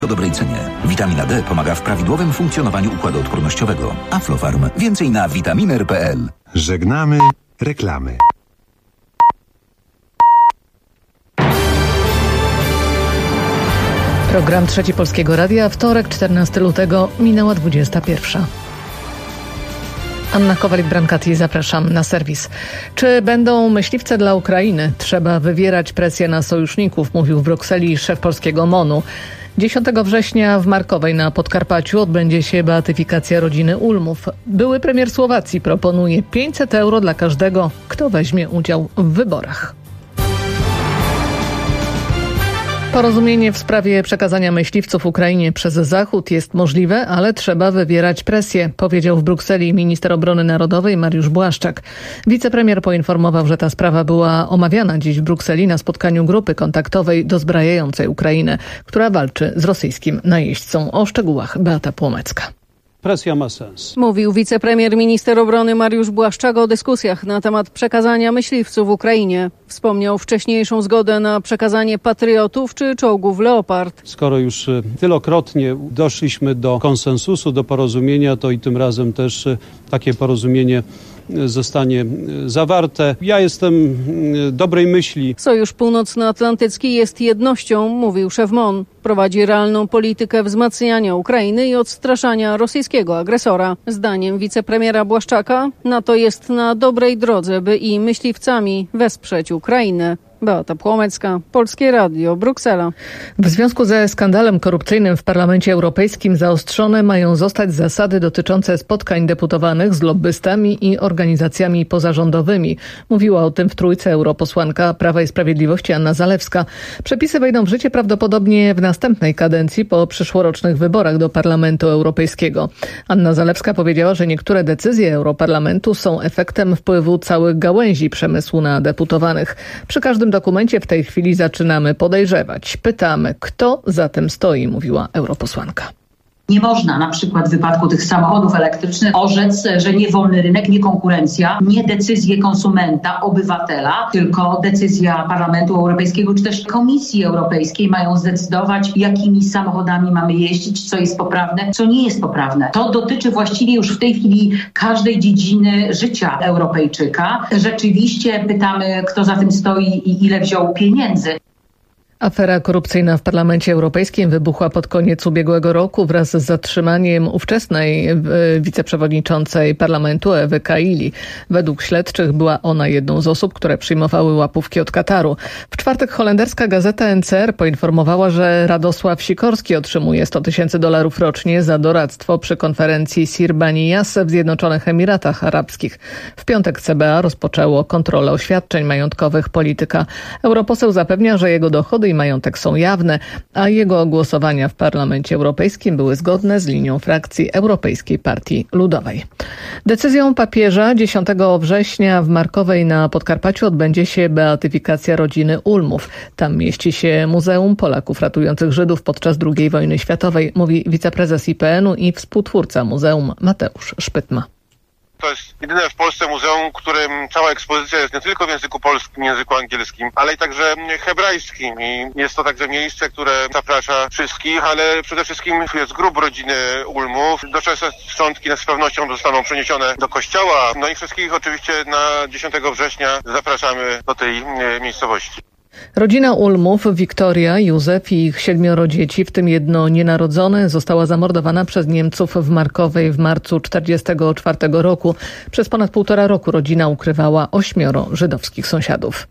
O dobrej cenie. Witamina D pomaga w prawidłowym funkcjonowaniu układu odpornościowego. Aflofarm. Więcej na vitaminer.pl. Żegnamy reklamy. Program Trzeci Polskiego Radia, wtorek, 14 lutego, minęła 21. Anna Kowalik-Brankati, zapraszam na serwis. Czy będą myśliwce dla Ukrainy? Trzeba wywierać presję na sojuszników, mówił w Brukseli szef polskiego MON-u. 10 września w Markowej na Podkarpaciu odbędzie się beatyfikacja rodziny Ulmów. Były premier Słowacji proponuje 500 euro dla każdego, kto weźmie udział w wyborach. Porozumienie w sprawie przekazania myśliwców Ukrainie przez Zachód jest możliwe, ale trzeba wywierać presję, powiedział w Brukseli minister obrony narodowej Mariusz Błaszczak. Wicepremier poinformował, że ta sprawa była omawiana dziś w Brukseli na spotkaniu grupy kontaktowej dozbrajającej Ukrainę, która walczy z rosyjskim najeźdźcą. O szczegółach Beata Płomecka. Presja ma sens. Mówił wicepremier minister obrony Mariusz Błaszczak o dyskusjach na temat przekazania myśliwców Ukrainie. Wspomniał wcześniejszą zgodę na przekazanie patriotów czy czołgów Leopard. Skoro już wielokrotnie doszliśmy do konsensusu, do porozumienia, to i tym razem też takie porozumienie zostanie zawarte. Ja jestem dobrej myśli. Sojusz Północnoatlantycki jest jednością, mówił szef MON. Prowadzi realną politykę wzmacniania Ukrainy i odstraszania rosyjskiego agresora. Zdaniem wicepremiera Błaszczaka NATO jest na dobrej drodze, by i myśliwcami wesprzeć Ukrainę. Beata Płomecka, Polskie Radio, Bruksela. W związku ze skandalem korupcyjnym w Parlamencie Europejskim zaostrzone mają zostać zasady dotyczące spotkań deputowanych z lobbystami i organizacjami pozarządowymi. Mówiła o tym w Trójce europosłanka Prawa i Sprawiedliwości Anna Zalewska. Przepisy wejdą w życie prawdopodobnie w następnej kadencji po przyszłorocznych wyborach do Parlamentu Europejskiego. Anna Zalewska powiedziała, że niektóre decyzje Europarlamentu są efektem wpływu całych gałęzi przemysłu na deputowanych. Przy każdym dokumencie w tej chwili zaczynamy podejrzewać. Pytamy, kto za tym stoi, mówiła europosłanka. Nie można na przykład w wypadku tych samochodów elektrycznych orzec, że nie wolny rynek, nie konkurencja, nie decyzje konsumenta, obywatela, tylko decyzja Parlamentu Europejskiego czy też Komisji Europejskiej mają zdecydować, jakimi samochodami mamy jeździć, co jest poprawne, co nie jest poprawne. To dotyczy właściwie już w tej chwili każdej dziedziny życia Europejczyka. Rzeczywiście pytamy, kto za tym stoi i ile wziął pieniędzy. Afera korupcyjna w Parlamencie Europejskim wybuchła pod koniec ubiegłego roku wraz z zatrzymaniem ówczesnej wiceprzewodniczącej parlamentu Ewy Kaili. Według śledczych była ona jedną z osób, które przyjmowały łapówki od Kataru. W czwartek holenderska gazeta NCR poinformowała, że Radosław Sikorski otrzymuje $100,000 rocznie za doradztwo przy konferencji Sir Bani Yas w Zjednoczonych Emiratach Arabskich. W piątek CBA rozpoczęło kontrolę oświadczeń majątkowych polityka. Europoseł zapewnia, że jego dochody i majątek są jawne, a jego głosowania w Parlamencie Europejskim były zgodne z linią frakcji Europejskiej Partii Ludowej. Decyzją papieża 10 września w Markowej na Podkarpaciu odbędzie się beatyfikacja rodziny Ulmów. Tam mieści się Muzeum Polaków ratujących Żydów podczas II wojny światowej, mówi wiceprezes IPN-u i współtwórca muzeum Mateusz Szpytma. To jest jedyne w Polsce muzeum, w którym cała ekspozycja jest nie tylko w języku polskim, języku angielskim, ale i także hebrajskim. I jest to także miejsce, które zaprasza wszystkich, ale przede wszystkim jest grób rodziny Ulmów. Doczesne szczątki z pewnością zostaną przeniesione do kościoła. No i wszystkich oczywiście na 10 września zapraszamy do tej miejscowości. Rodzina Ulmów, Wiktoria, Józef i ich 7 dzieci, w tym jedno nienarodzone, została zamordowana przez Niemców w Markowej w marcu 1944 roku. Przez ponad 1,5 roku rodzina ukrywała 8 żydowskich sąsiadów.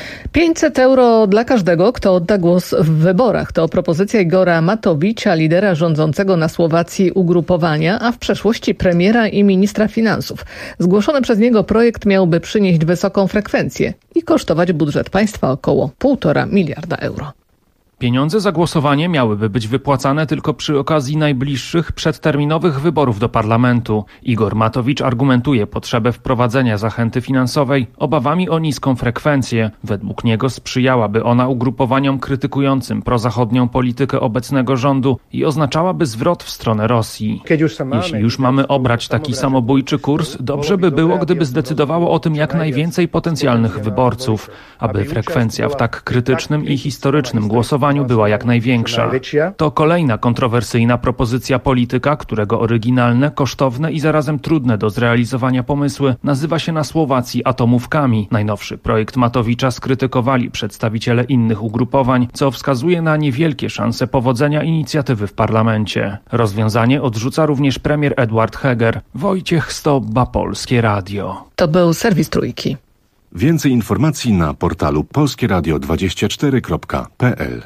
500 euro dla każdego, kto odda głos w wyborach. To propozycja Igora Matowicza, lidera rządzącego na Słowacji ugrupowania, a w przeszłości premiera i ministra finansów. Zgłoszony przez niego projekt miałby przynieść wysoką frekwencję i kosztować budżet państwa około 1,5 miliarda euro. Pieniądze za głosowanie miałyby być wypłacane tylko przy okazji najbliższych przedterminowych wyborów do parlamentu. Igor Matowicz argumentuje potrzebę wprowadzenia zachęty finansowej obawami o niską frekwencję. Według niego sprzyjałaby ona ugrupowaniom krytykującym prozachodnią politykę obecnego rządu i oznaczałaby zwrot w stronę Rosji. Jeśli już mamy obrać taki samobójczy kurs, dobrze by było, gdyby zdecydowało o tym jak najwięcej potencjalnych wyborców, aby frekwencja w tak krytycznym i historycznym głosowaniu głosowaniu była jak największa. To kolejna kontrowersyjna propozycja polityka, którego oryginalne, kosztowne i zarazem trudne do zrealizowania pomysły nazywa się na Słowacji atomówkami. Najnowszy projekt Matowicza skrytykowali przedstawiciele innych ugrupowań, co wskazuje na niewielkie szanse powodzenia inicjatywy w parlamencie. Rozwiązanie odrzuca również premier Edward Heger. Wojciech Stobba, Polskie Radio. To był serwis Trójki. Więcej informacji na portalu polskieradio24.pl.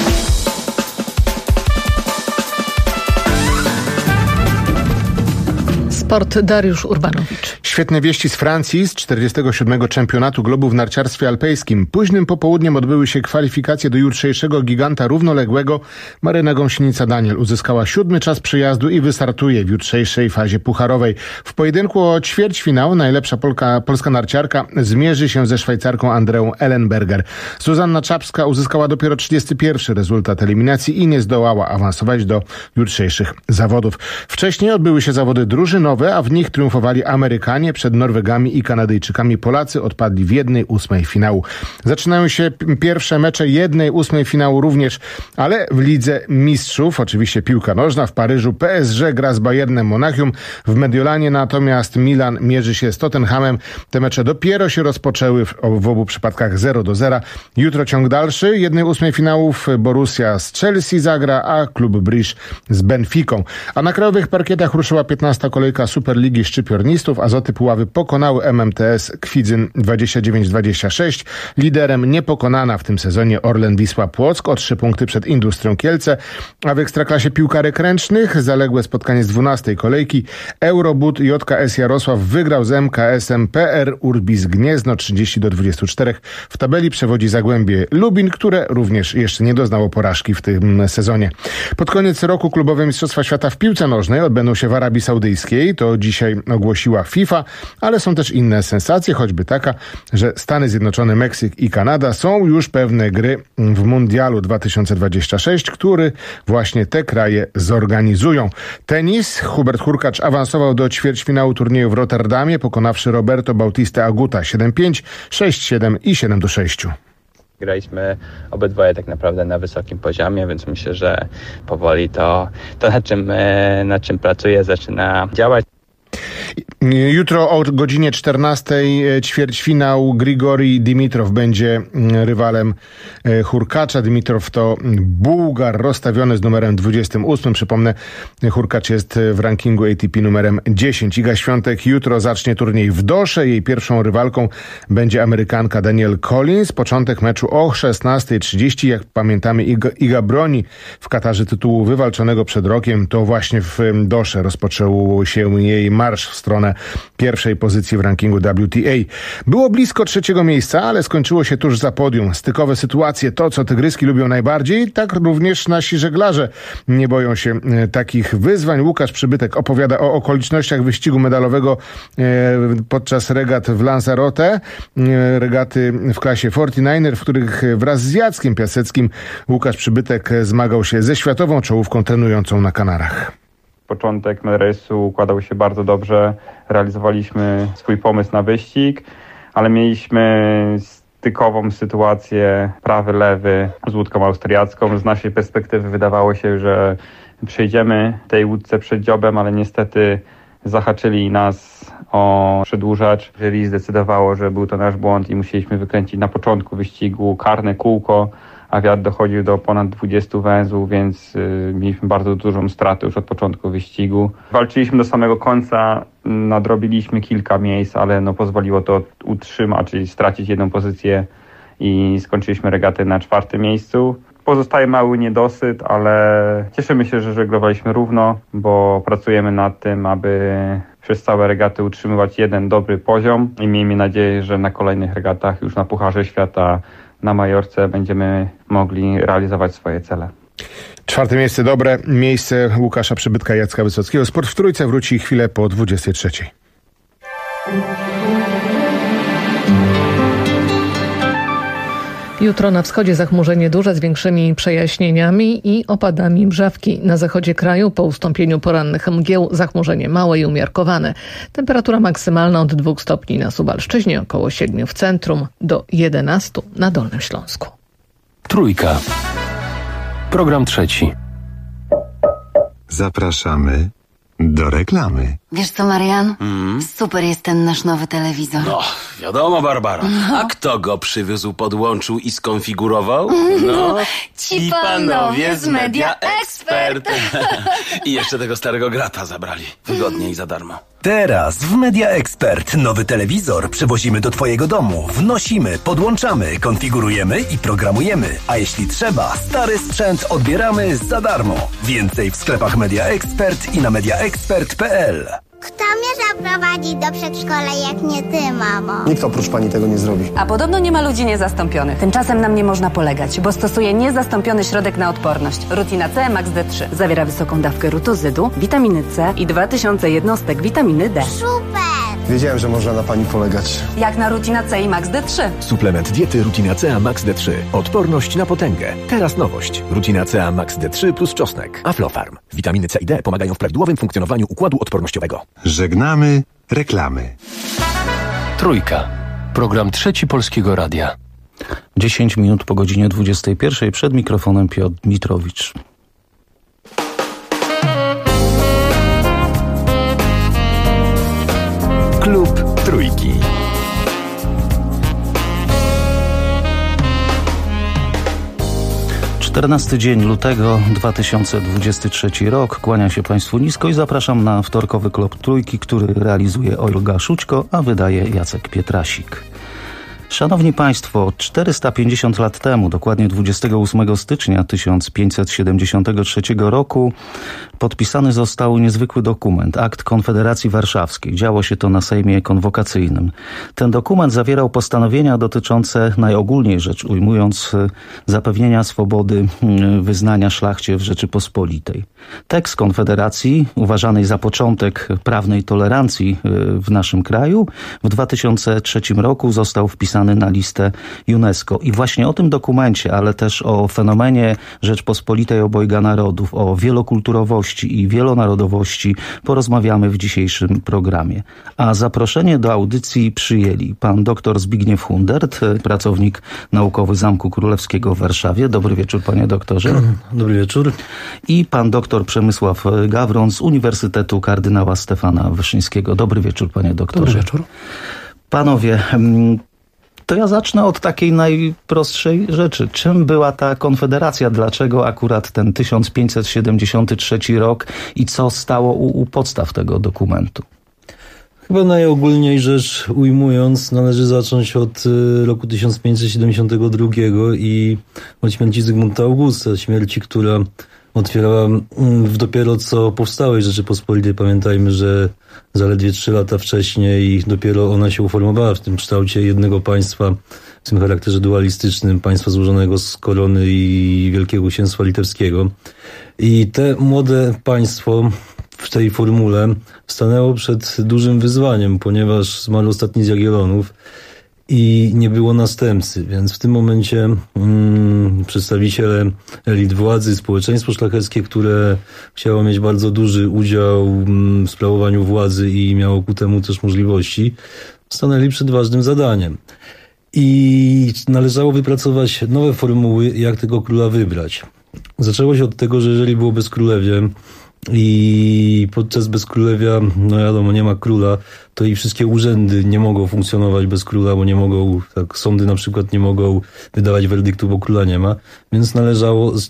Sport, Dariusz Urbanowicz. Świetne wieści z Francji, z 47. Czempionatu Globu w narciarstwie alpejskim. Późnym popołudniem odbyły się kwalifikacje do jutrzejszego giganta równoległego. Maryna Gąsienica-Daniel uzyskała 7. czas przyjazdu i wystartuje w jutrzejszej fazie pucharowej. W pojedynku o ćwierćfinał najlepsza polska narciarka zmierzy się ze Szwajcarką Andreą Ellenberger. Zuzanna Czapska uzyskała dopiero 31. rezultat eliminacji i nie zdołała awansować do jutrzejszych zawodów. Wcześniej odbyły się zawody drużynowe, a w nich triumfowali Amerykanie. Przed Norwegami i Kanadyjczykami Polacy odpadli w 1/8 finału. Zaczynają się pierwsze mecze 1/8 finału również, ale w Lidze Mistrzów, oczywiście piłka nożna, w Paryżu PSG gra z Bayernem Monachium, w Mediolanie natomiast Milan mierzy się z Tottenhamem. Te mecze dopiero się rozpoczęły, w obu przypadkach 0-0. Jutro ciąg dalszy, 1/8 finałów Borussia z Chelsea zagra, a klub Bruges z Benficą. A na krajowych parkietach ruszyła 15. kolejka Superligi Szczypiornistów. Azoty Puławy pokonały MMTS Kwidzyn 29-26. Liderem niepokonana w tym sezonie Orlen Wisła Płock o 3 punkty przed Industrią Kielce. A w Ekstraklasie piłkarek ręcznych zaległe spotkanie z 12. kolejki. Eurobud JKS Jarosław wygrał z MKS-em PR Urbis Gniezno 30-24. W tabeli przewodzi Zagłębie Lubin, które również jeszcze nie doznało porażki w tym sezonie. Pod koniec roku klubowe Mistrzostwa Świata w piłce nożnej odbędą się w Arabii Saudyjskiej. To dzisiaj ogłosiła FIFA, ale są też inne sensacje, choćby taka, że Stany Zjednoczone, Meksyk i Kanada są już pewne gry w Mundialu 2026, który właśnie te kraje zorganizują. Tenis. Hubert Hurkacz awansował do ćwierćfinału turnieju w Rotterdamie, pokonawszy Roberto Bautista Aguta 7-5, 6-7 i 7-6. Graliśmy obydwoje tak naprawdę na wysokim poziomie, więc myślę, że powoli to nad czym pracuję, zaczyna działać. Jutro o godzinie 14:00 ćwierćfinał. Grigori Dimitrow będzie rywalem Hurkacza. Dimitrow to Bułgar rozstawiony z numerem 28. Przypomnę, Hurkacz jest w rankingu ATP numerem 10. Iga Świątek jutro zacznie turniej w Dosze. Jej pierwszą rywalką będzie Amerykanka Danielle Collins. Początek meczu o 16:30. Jak pamiętamy, Iga broni w Katarze tytułu wywalczonego przed rokiem. To właśnie w Dosze rozpoczął się jej marsz w stronę pierwszej pozycji w rankingu WTA. Było blisko 3. miejsca, ale skończyło się tuż za podium. Stykowe sytuacje, to co tygryski lubią najbardziej, tak również nasi żeglarze nie boją się takich wyzwań. Łukasz Przybytek opowiada o okolicznościach wyścigu medalowego podczas regat w Lanzarote. Regaty w klasie 49er, w których wraz z Jackiem Piaseckim Łukasz Przybytek zmagał się ze światową czołówką trenującą na Kanarach. Początek medrejsu układał się bardzo dobrze, realizowaliśmy swój pomysł na wyścig, ale mieliśmy stykową sytuację prawy-lewy z łódką austriacką. Z naszej perspektywy wydawało się, że przejdziemy tej łódce przed dziobem, ale niestety zahaczyli nas o przedłużacz. Jury zdecydowało, że był to nasz błąd i musieliśmy wykręcić na początku wyścigu karne kółko, a wiatr dochodził do ponad 20 węzłów, więc mieliśmy bardzo dużą stratę już od początku wyścigu. Walczyliśmy do samego końca, nadrobiliśmy kilka miejsc, ale pozwoliło to utrzymać, czyli stracić 1 pozycję i skończyliśmy regatę na 4. miejscu. Pozostaje mały niedosyt, ale cieszymy się, że żeglowaliśmy równo, bo pracujemy nad tym, aby przez całe regaty utrzymywać jeden dobry poziom i miejmy nadzieję, że na kolejnych regatach już na Pucharze Świata na Majorce będziemy mogli realizować swoje cele. 4. miejsce dobre, miejsce Łukasza Przybytka i Jacka Wysockiego. Sport w Trójce wróci chwilę po 23:00. Jutro na wschodzie zachmurzenie duże z większymi przejaśnieniami i opadami mrzawki. Na zachodzie kraju po ustąpieniu porannych mgieł zachmurzenie małe i umiarkowane. Temperatura maksymalna od 2 stopni na Suwalszczyźnie, około 7 w centrum, do 11 na Dolnym Śląsku. Trójka. Program trzeci. Zapraszamy do reklamy. Wiesz co, Marian? Super jest ten nasz nowy telewizor. No, wiadomo, Barbara. A kto go przywiózł, podłączył i skonfigurował? No, ci panowie z Media Expert. I jeszcze tego starego grata zabrali. Wygodnie i za darmo. Teraz w Media Expert nowy telewizor przywozimy do Twojego domu. Wnosimy, podłączamy, konfigurujemy i programujemy. A jeśli trzeba, stary sprzęt odbieramy za darmo. Więcej w sklepach Media Expert i na mediaexpert.pl. Kto mnie zaprowadzi do przedszkola, jak nie ty, mamo? Nikt oprócz pani tego nie zrobi. A podobno nie ma ludzi niezastąpionych. Tymczasem nam nie można polegać, bo stosuję niezastąpiony środek na odporność. Rutina C Max D3. Zawiera wysoką dawkę rutozydu, witaminy C i 2000 jednostek witaminy D. Super! Wiedziałem, że można na pani polegać. Jak na Rutina C i Max D3. Suplement diety Rutina C Max D3. Odporność na potęgę. Teraz nowość. Rutina C Max D3 plus czosnek. Aflofarm. Witaminy C i D pomagają w prawidłowym funkcjonowaniu układu odpornościowego. Żegnamy reklamy. Trójka. Program trzeci Polskiego Radia. 10 minut po godzinie 21. Przed mikrofonem Piotr Dmitrowicz. Klub Trójki. Czternasty dzień lutego 2023 rok. Kłania się Państwu nisko i zapraszam na wtorkowy Klub Trójki, który realizuje Olga Szućko, a wydaje Jacek Pietrasik. Szanowni Państwo, 450 lat temu, dokładnie 28 stycznia 1573 roku, podpisany został niezwykły dokument, Akt Konfederacji Warszawskiej. Działo się to na Sejmie Konwokacyjnym. Ten dokument zawierał postanowienia dotyczące, najogólniej rzecz ujmując, zapewnienia swobody wyznania szlachcie w Rzeczypospolitej. Tekst Konfederacji, uważanej za początek prawnej tolerancji w naszym kraju, w 2003 roku został wpisany na listę UNESCO. I właśnie o tym dokumencie, ale też o fenomenie Rzeczpospolitej obojga narodów, o wielokulturowości i wielonarodowości porozmawiamy w dzisiejszym programie. A zaproszenie do audycji przyjęli pan dr Zbigniew Hundert, pracownik naukowy Zamku Królewskiego w Warszawie. Dobry wieczór, panie doktorze. Dobry wieczór. I pan dr Przemysław Gawron z Uniwersytetu Kardynała Stefana Wyszyńskiego. Dobry wieczór, panie doktorze. Dobry wieczór. Panowie, to ja zacznę od takiej najprostszej rzeczy. Czym była ta Konfederacja? Dlaczego akurat ten 1573 rok i co stało u podstaw tego dokumentu? Chyba najogólniej rzecz ujmując, należy zacząć od roku 1572 i od śmierci Zygmunta Augusta, śmierci, która otwierała w dopiero co powstałej Rzeczypospolitej. Pamiętajmy, że zaledwie 3 lata wcześniej dopiero ona się uformowała w tym kształcie jednego państwa, w tym charakterze dualistycznym, państwa złożonego z korony i Wielkiego Księstwa Litewskiego. I te młode państwo w tej formule stanęło przed dużym wyzwaniem, ponieważ zmarł ostatni z Jagiellonów i nie było następcy, więc w tym momencie przedstawiciele elit władzy, społeczeństwo szlacheckie, które chciało mieć bardzo duży udział w sprawowaniu władzy i miało ku temu też możliwości, stanęli przed ważnym zadaniem. I należało wypracować nowe formuły, jak tego króla wybrać. Zaczęło się od tego, że jeżeli było bezkrólewie i podczas bezkrólewia, no wiadomo, nie ma króla, to i wszystkie urzędy nie mogą funkcjonować bez króla, bo nie mogą, tak sądy na przykład nie mogą wydawać werdyktu, bo króla nie ma, więc należało w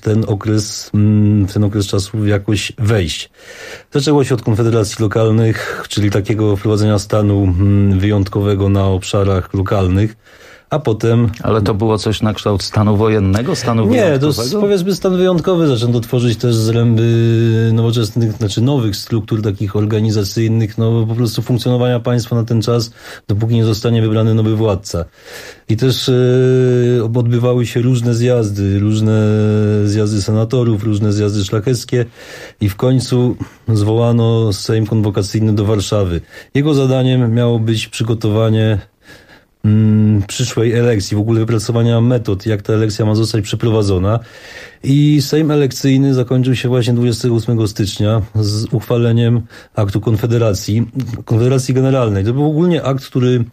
ten okres czasu jakoś wejść. Zaczęło się od konfederacji lokalnych, czyli takiego wprowadzenia stanu wyjątkowego na obszarach lokalnych, a potem... Ale to było coś na kształt stanu wojennego, stanu wyjątkowego? Nie, to powiedzmy stan wyjątkowy. Zaczęto tworzyć też zręby nowoczesnych, nowych struktur takich organizacyjnych, po prostu funkcjonowania państwa na ten czas, dopóki nie zostanie wybrany nowy władca. I też odbywały się różne zjazdy senatorów, różne zjazdy szlacheckie i w końcu zwołano Sejm Konwokacyjny do Warszawy. Jego zadaniem miało być przygotowanie przyszłej elekcji, w ogóle wypracowania metod, jak ta elekcja ma zostać przeprowadzona. I Sejm elekcyjny zakończył się właśnie 28 stycznia z uchwaleniem aktu Konfederacji Generalnej. To był ogólnie akt, który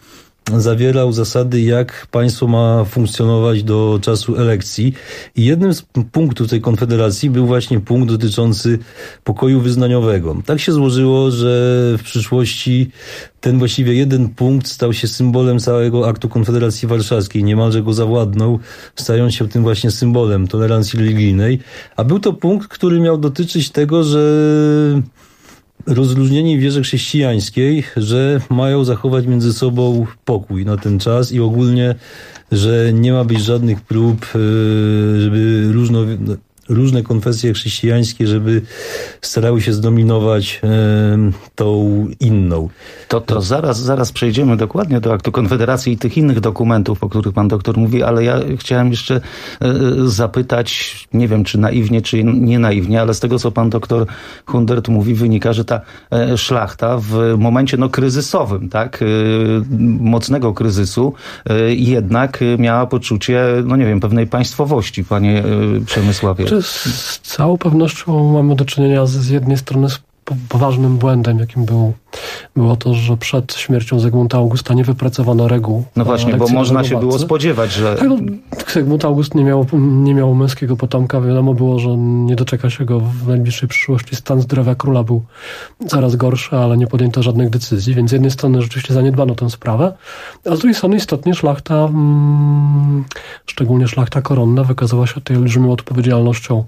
zawierał zasady, jak państwo ma funkcjonować do czasu elekcji. I jednym z punktów tej konfederacji był właśnie punkt dotyczący pokoju wyznaniowego. Tak się złożyło, że w przyszłości ten właściwie jeden punkt stał się symbolem całego aktu Konfederacji Warszawskiej. Niemalże go zawładnął, stając się tym właśnie symbolem tolerancji religijnej. A był to punkt, który miał dotyczyć tego, że rozluźnieni w wierze chrześcijańskiej, że mają zachować między sobą pokój na ten czas i ogólnie, że nie ma być żadnych prób, żeby różne konfesje chrześcijańskie, żeby starały się zdominować tą inną. To zaraz przejdziemy dokładnie do aktu Konfederacji i tych innych dokumentów, o których pan doktor mówi, ale ja chciałem jeszcze zapytać, nie wiem czy naiwnie, czy nie naiwnie, ale z tego, co pan doktor Hundert mówi, wynika, że ta szlachta w momencie kryzysowym, tak, mocnego kryzysu, jednak miała poczucie, pewnej państwowości, panie Przemysławie. Z całą pewnością mamy do czynienia z jednej strony z poważnym błędem, jakim było to, że przed śmiercią Zygmunta Augusta nie wypracowano reguł. No właśnie, bo można się było spodziewać, że... Zygmunt August nie miał męskiego potomka. Wiadomo było, że nie doczeka się go w najbliższej przyszłości. Stan zdrowia króla był coraz gorszy, ale nie podjęto żadnych decyzji. Więc z jednej strony rzeczywiście zaniedbano tę sprawę, a z drugiej strony istotnie szlachta, szczególnie szlachta koronna, wykazała się tej olbrzymią odpowiedzialnością,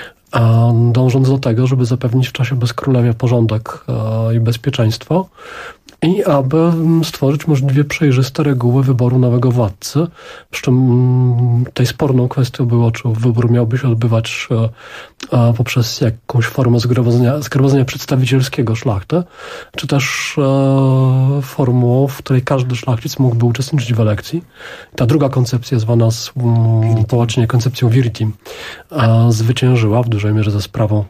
dążąc do tego, żeby zapewnić w czasie bezkrólewia porządek i bezpieczeństwo i aby stworzyć możliwie przejrzyste reguły wyboru nowego władcy. Przy czym tej sporną kwestią było, czy wybór miałby się odbywać poprzez jakąś formę zgromadzenia przedstawicielskiego szlachty, czy też formułą, w której każdy szlachcic mógłby uczestniczyć w elekcji. Ta druga koncepcja, zwana po łacinie koncepcją viritim, zwyciężyła w dużej mierze za sprawą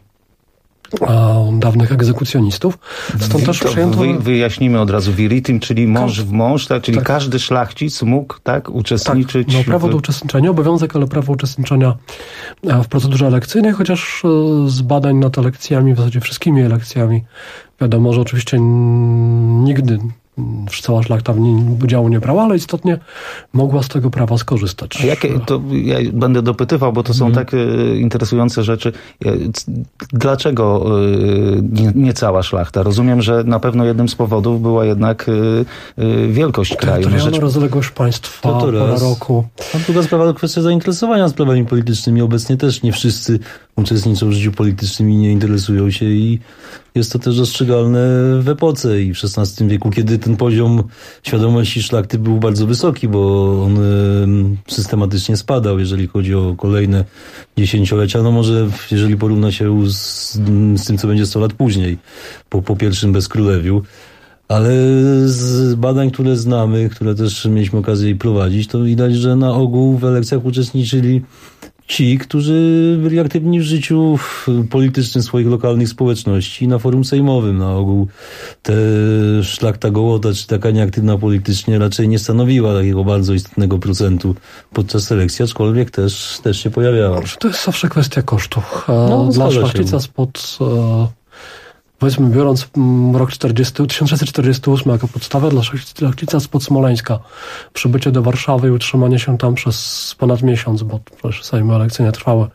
dawnych egzekucjonistów. Stąd też przyjęto... Wyjaśnimy od razu viritim, czyli mąż w mąż, tak? Czyli każdy szlachcic mógł uczestniczyć. Tak, prawo do uczestniczenia, obowiązek, ale prawo uczestniczenia w procedurze elekcyjnej, chociaż z badań nad elekcjami, w zasadzie wszystkimi elekcjami, wiadomo, że oczywiście nigdy cała szlachta w nim udziału nie brała, ale istotnie mogła z tego prawa skorzystać. To ja będę dopytywał, bo to są tak interesujące rzeczy. Dlaczego nie cała szlachta? Rozumiem, że na pewno jednym z powodów była jednak wielkość kraju. Terytorialna rozległość państwa, pora roku. A druga sprawa to kwestia zainteresowania sprawami politycznymi. Obecnie też nie wszyscy uczestniczą w życiu politycznym i nie interesują się i jest to też dostrzegalne w epoce i w XVI wieku, kiedy ten poziom świadomości szlachty był bardzo wysoki, bo on systematycznie spadał, jeżeli chodzi o kolejne dziesięciolecia. No może jeżeli porówna się z tym, co będzie 100 lat później, po pierwszym bezkrólewiu. Ale z badań, które znamy, które też mieliśmy okazję prowadzić, to widać, że na ogół w elekcjach uczestniczyli ci, którzy byli aktywni w życiu politycznym swoich lokalnych społeczności na forum sejmowym. Na ogół te szlachta gołota, czy taka nieaktywna politycznie raczej nie stanowiła takiego bardzo istotnego procentu podczas elekcji, aczkolwiek też się pojawiała. To jest zawsze kwestia kosztów. Dla szlachcica spod... Powiedzmy, biorąc rok 1648 jako podstawę, dla szlachcica spod Smoleńska przybycie do Warszawy i utrzymanie się tam przez ponad miesiąc, bo przecież sejmy elekcyjne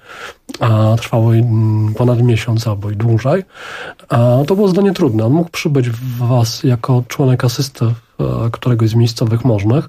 trwały ponad miesiąc albo i dłużej, to było zadanie trudne. On mógł przybyć w was jako członek asysty któregoś z miejscowych możnych.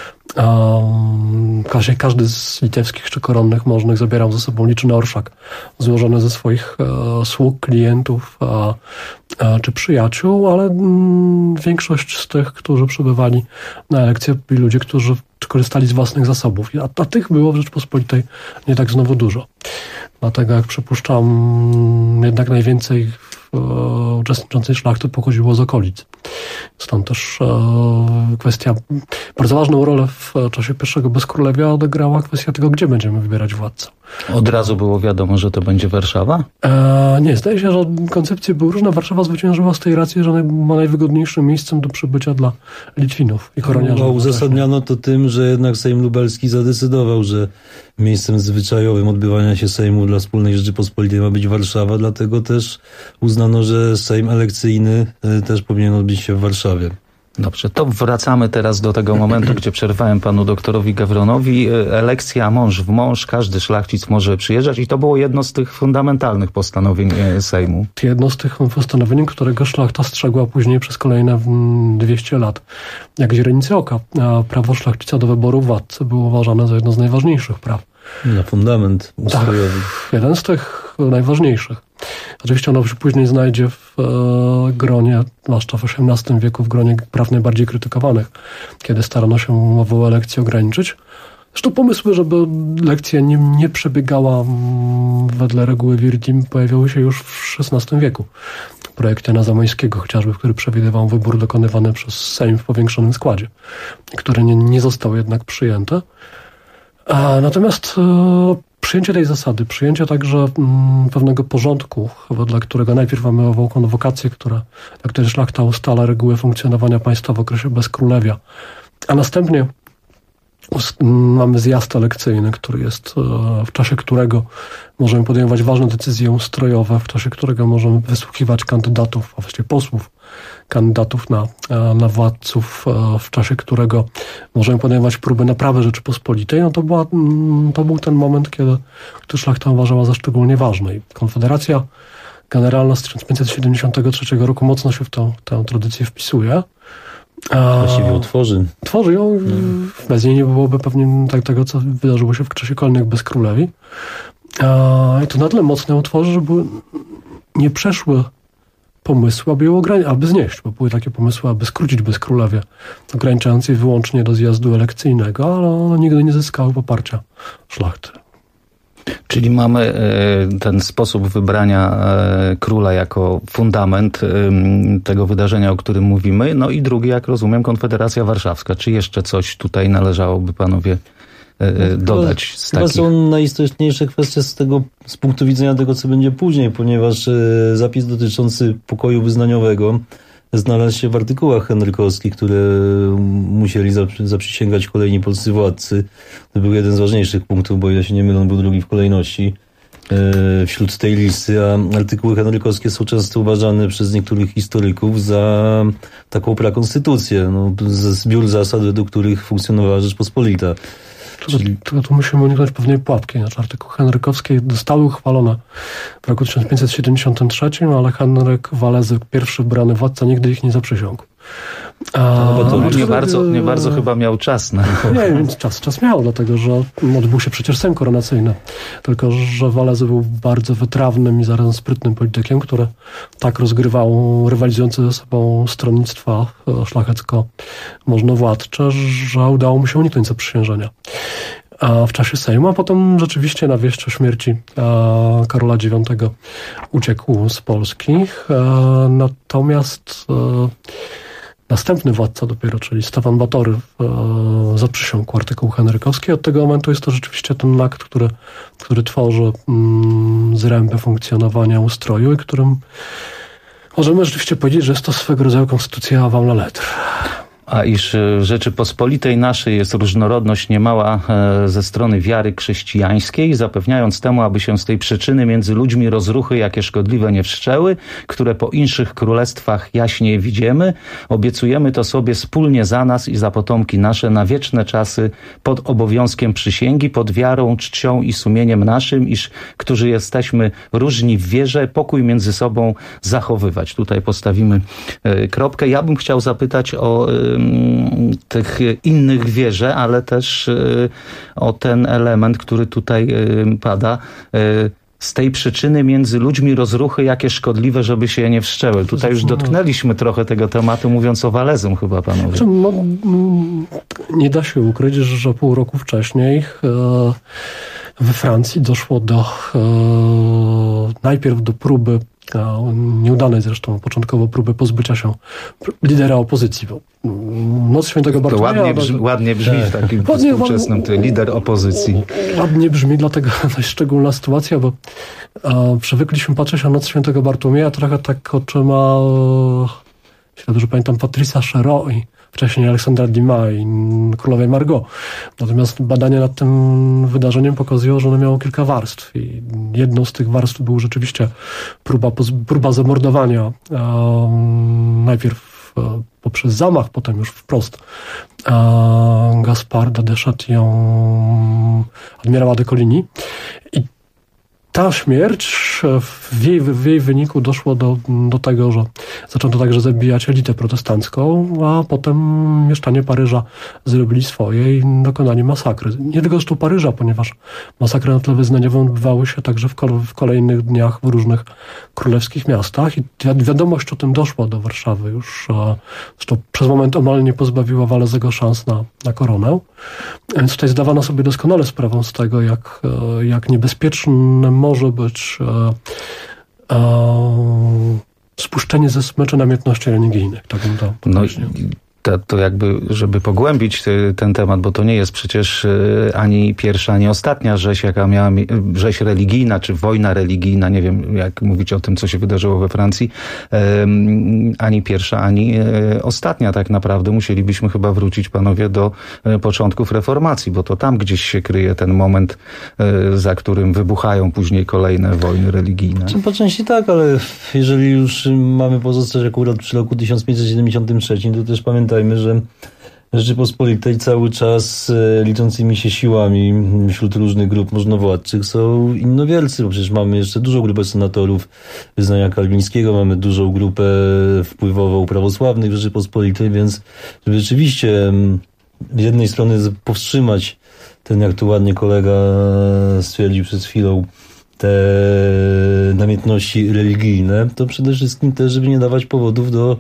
Każdy z litewskich czy koronnych możnych zabierał ze sobą liczny orszak złożony ze swoich sług, klientów czy przyjaciół, ale większość z tych, którzy przybywali na elekcje, byli ludzie, którzy korzystali z własnych zasobów, a tych było w Rzeczpospolitej nie tak znowu dużo. Dlatego, jak przypuszczam, jednak najwięcej uczestniczącej szlachty pochodziło z okolic. Stąd też kwestia, bardzo ważną rolę w czasie pierwszego bezkrólewia odegrała kwestia tego, gdzie będziemy wybierać władcę. Od razu było wiadomo, że to będzie Warszawa? Nie, zdaje się, że koncepcje były różne. Warszawa zwyciężyła z tej racji, że ma najwygodniejszym miejscem do przybycia dla Litwinów i koroniarzy. Uzasadniano to tym, że jednak Sejm Lubelski zadecydował, że miejscem zwyczajowym odbywania się Sejmu dla wspólnej Rzeczypospolitej ma być Warszawa, dlatego też uznano, że Sejm elekcyjny też powinien odbyć się w Warszawie. Dobrze, to wracamy teraz do tego momentu, gdzie przerwałem panu doktorowi Gawronowi. Elekcja mąż w mąż, każdy szlachcic może przyjeżdżać i to było jedno z tych fundamentalnych postanowień Sejmu. Jedno z tych postanowień, którego szlachta strzegła później przez kolejne 200 lat. Jak źrenicy oka. Prawo szlachcica do wyboru władcy było uważane za jedno z najważniejszych praw. Na fundament ustrojowy. Tak, jeden z tych najważniejszych. Oczywiście ono się później znajdzie w gronie, zwłaszcza w XVIII wieku, w gronie praw najbardziej krytykowanych, kiedy starano się umowę elekcji ograniczyć. Zresztą pomysły, żeby lekcja nie przebiegała wedle reguły Wirdim, pojawiały się już w XVI wieku. W projekcie Jana Zamoyskiego chociażby, który przewidywał wybór dokonywany przez Sejm w powiększonym składzie, który nie został jednak przyjęty. Natomiast przyjęcie tej zasady, przyjęcie także pewnego porządku, dla którego najpierw mamy ową konwokację, dla której szlachta ustala reguły funkcjonowania państwa w okresie bezkrólewia, a następnie mamy zjazd elekcyjny, który jest, w czasie którego możemy podejmować ważne decyzje ustrojowe, w czasie którego możemy wysłuchiwać kandydatów, a właściwie posłów, kandydatów na władców, w czasie którego możemy podejmować próby naprawy Rzeczypospolitej, no to był ten moment, kiedy szlachta uważała za szczególnie ważny. Konfederacja Generalna z 1573 roku mocno się w tę tradycję wpisuje. Właściwie ją tworzy. Tworzy ją. Bez niej nie byłoby pewnie tego, co wydarzyło się w czasie kolejnych bezkrólewi. I to na tyle mocno ją tworzy, żeby nie przeszły pomysły, aby ją aby znieść, bo były takie pomysły, aby skrócić bezkrólewie, ograniczając je wyłącznie do zjazdu elekcyjnego, ale one nigdy nie zyskały poparcia szlachty. Czyli mamy ten sposób wybrania króla jako fundament tego wydarzenia, o którym mówimy. No i drugi, jak rozumiem, Konfederacja Warszawska. Czy jeszcze coś tutaj należałoby panowie dodać z takich? Chyba są najistotniejsze kwestie z punktu widzenia tego, co będzie później, ponieważ zapis dotyczący pokoju wyznaniowego znalazł się w artykułach henrykowskich, które musieli zaprzysięgać kolejni polscy władcy. To był jeden z ważniejszych punktów, bo ja się nie mylę, on był drugi w kolejności wśród tej listy, a artykuły henrykowskie są często uważane przez niektórych historyków za taką prakonstytucję, zbiór zasad, według których funkcjonowała Rzeczpospolita. Tu musimy uniknąć pewnej pułapki. Artykuły henrykowskie zostały uchwalone w roku 1573, ale Henryk Walezy, pierwszy wybrany władca, nigdy ich nie zaprzysiągł. Nie bardzo chyba miał czas na to. Nie, więc czas miał, dlatego że odbył się przecież Sejm koronacyjny. Tylko że Walezy był bardzo wytrawnym i zarazem sprytnym politykiem, który tak rozgrywał rywalizujące ze sobą stronnictwa szlachecko-możnowładcze, że udało mu się uniknąć zaprzysiężenia w czasie Sejmu, a potem rzeczywiście na wieść o śmierci Karola IX uciekł z Polski. Natomiast następny władca dopiero, czyli Stefan Batory, zaprzysiągł artykuł henrykowski. Od tego momentu jest to rzeczywiście ten akt, który tworzy zrębę funkcjonowania ustroju i którym możemy rzeczywiście powiedzieć, że jest to swego rodzaju konstytucja avant la lettre. A iż w Rzeczypospolitej naszej jest różnorodność niemała ze strony wiary chrześcijańskiej, zapewniając temu, aby się z tej przyczyny między ludźmi rozruchy jakie szkodliwe nie wszczęły, które po inszych królestwach jaśnie widzimy, obiecujemy to sobie wspólnie za nas i za potomki nasze na wieczne czasy pod obowiązkiem przysięgi, pod wiarą, czcią i sumieniem naszym, iż którzy jesteśmy różni w wierze, pokój między sobą zachowywać. Tutaj postawimy kropkę. Ja bym chciał zapytać o tych innych wierze, ale też o ten element, który tutaj pada. Z tej przyczyny między ludźmi rozruchy jakie szkodliwe, żeby się nie wszczęły. Tutaj już dotknęliśmy trochę tego tematu, mówiąc o Walezum chyba, panowie. Nie da się ukryć, że pół roku wcześniej we Francji doszło najpierw do próby, nieudanej zresztą początkowo próby pozbycia się lidera opozycji. Noc Świętego Bartłomieja... To ładnie brzmi w takim współczesnym lider opozycji. Ładnie brzmi, dlatego to jest szczególna sytuacja, bo przywykliśmy patrzeć na Noc Świętego Bartłomieja trochę tak oczyma, jeśli dobrze pamiętam, Patricia Chéreau i wcześniej Aleksandra Dumas i królowej Margot. Natomiast badania nad tym wydarzeniem pokazują, że ono miało kilka warstw. I jedną z tych warstw był rzeczywiście próba zamordowania najpierw poprzez zamach, potem już wprost Gasparda de Châtillon, admirała de Coligny. I ta śmierć, w jej wyniku doszło do tego, że zaczęto także zabijać elitę protestancką, a potem mieszczanie Paryża zrobili swoje i dokonali masakry. Nie tylko zresztą Paryża, ponieważ masakry na tle wyznaniowym odbywały się także w kolejnych dniach w różnych królewskich miastach i wiadomość o tym doszła do Warszawy już. Zresztą przez moment omal nie pozbawiła Walezego szans na koronę. Więc tutaj zdawano sobie doskonale sprawę z tego, jak niebezpieczne może być spuszczenie ze smyczy namiętności religijnych. Tak bym to podkreślił. To jakby, żeby pogłębić ten temat, bo to nie jest przecież ani pierwsza, ani ostatnia rzeź, jaka miała rzeź religijna, czy wojna religijna, nie wiem jak mówić o tym, co się wydarzyło we Francji, ani pierwsza, ani ostatnia tak naprawdę. Musielibyśmy chyba wrócić, panowie, do początków reformacji, bo to tam gdzieś się kryje ten moment, za którym wybuchają później kolejne wojny religijne. Po części tak, ale jeżeli już mamy pozostać akurat przy roku 1573, to też pamiętajmy, że Rzeczypospolitej cały czas liczącymi się siłami wśród różnych grup możnowładczych są innowielcy, bo przecież mamy jeszcze dużą grupę senatorów wyznania kalwińskiego, mamy dużą grupę wpływową prawosławnych w Rzeczypospolitej, więc żeby rzeczywiście z jednej strony powstrzymać ten, jak tu ładnie kolega stwierdził przed chwilą, te namiętności religijne, to przede wszystkim też, żeby nie dawać powodów do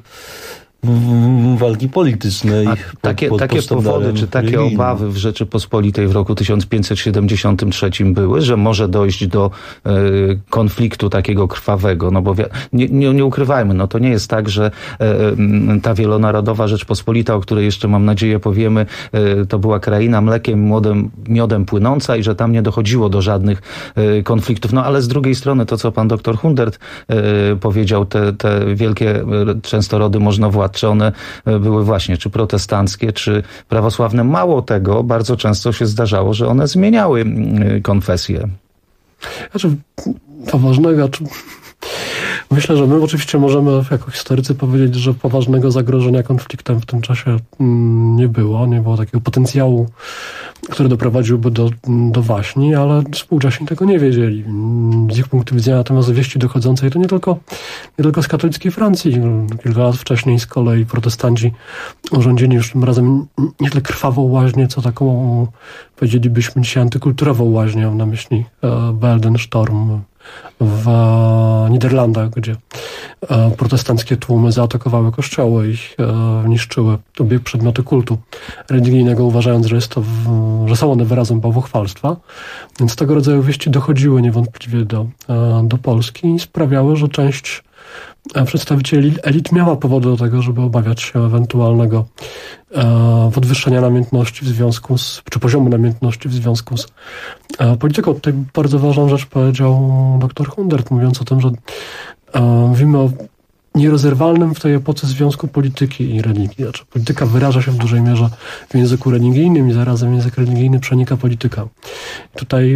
walki politycznej. Takie powody, czy takie obawy w Rzeczypospolitej w roku 1573 były, że może dojść do konfliktu takiego krwawego, no bo nie ukrywajmy, no to nie jest tak, że ta wielonarodowa Rzeczpospolita, o której jeszcze mam nadzieję powiemy, to była kraina mlekiem, miodem płynąca i że tam nie dochodziło do żadnych konfliktów. No ale z drugiej strony to, co pan doktor Hundert powiedział, te wielkie często rody możnowładcze, one były właśnie czy protestanckie, czy prawosławne. Mało tego, bardzo często się zdarzało, że one zmieniały konfesję. Znaczy, poważnego... Myślę, że my oczywiście możemy jako historycy powiedzieć, że poważnego zagrożenia konfliktem w tym czasie nie było takiego potencjału, który doprowadziłby do waśni, ale współcześni tego nie wiedzieli. Z ich punktu widzenia natomiast wieści dochodzącej to nie tylko z katolickiej Francji. Kilka lat wcześniej z kolei protestanci urządzili już tym razem nie tyle krwawą łaźnię, co taką, powiedzielibyśmy dzisiaj, antykulturową łaźnię, na myśli Beldenstorm w Niderlandach, gdzie protestanckie tłumy zaatakowały kościoły i niszczyły przedmioty kultu religijnego, uważając, że są one wyrazem bałwochwalstwa. Więc tego rodzaju wieści dochodziły niewątpliwie do Polski i sprawiały, że część przedstawicieli elit miała powody do tego, żeby obawiać się ewentualnego podwyższenia namiętności w związku czy poziomu namiętności w związku z polityką. Tutaj bardzo ważną rzecz powiedział dr Hundert, mówiąc o tym, że mówimy o nierozerwalnym w tej epoce związku polityki i religii. Znaczy, polityka wyraża się w dużej mierze w języku religijnym i zarazem język religijny przenika politykę. Tutaj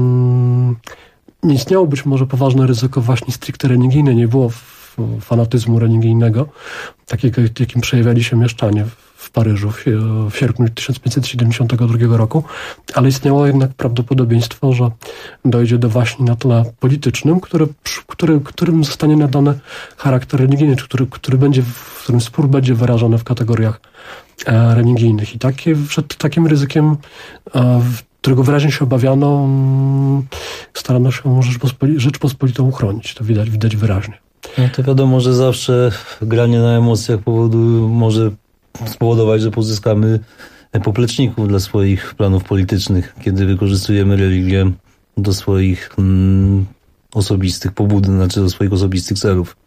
nie istniało być może poważne ryzyko właśnie stricte religijne, nie było fanatyzmu religijnego, takiego, jakim przejawiali się mieszczanie w Paryżu w sierpniu 1572 roku, ale istniało jednak prawdopodobieństwo, że dojdzie do waśni na tle politycznym, którym zostanie nadany charakter religijny, czy w którym spór będzie wyrażony w kategoriach religijnych. I przed takim ryzykiem, którego wyraźnie się obawiano, starano się Rzeczpospolitą uchronić. To widać wyraźnie. No to wiadomo, że zawsze granie na emocjach może spowodować, że pozyskamy popleczników dla swoich planów politycznych, kiedy wykorzystujemy religię do swoich osobistych pobud, znaczy do swoich osobistych celów.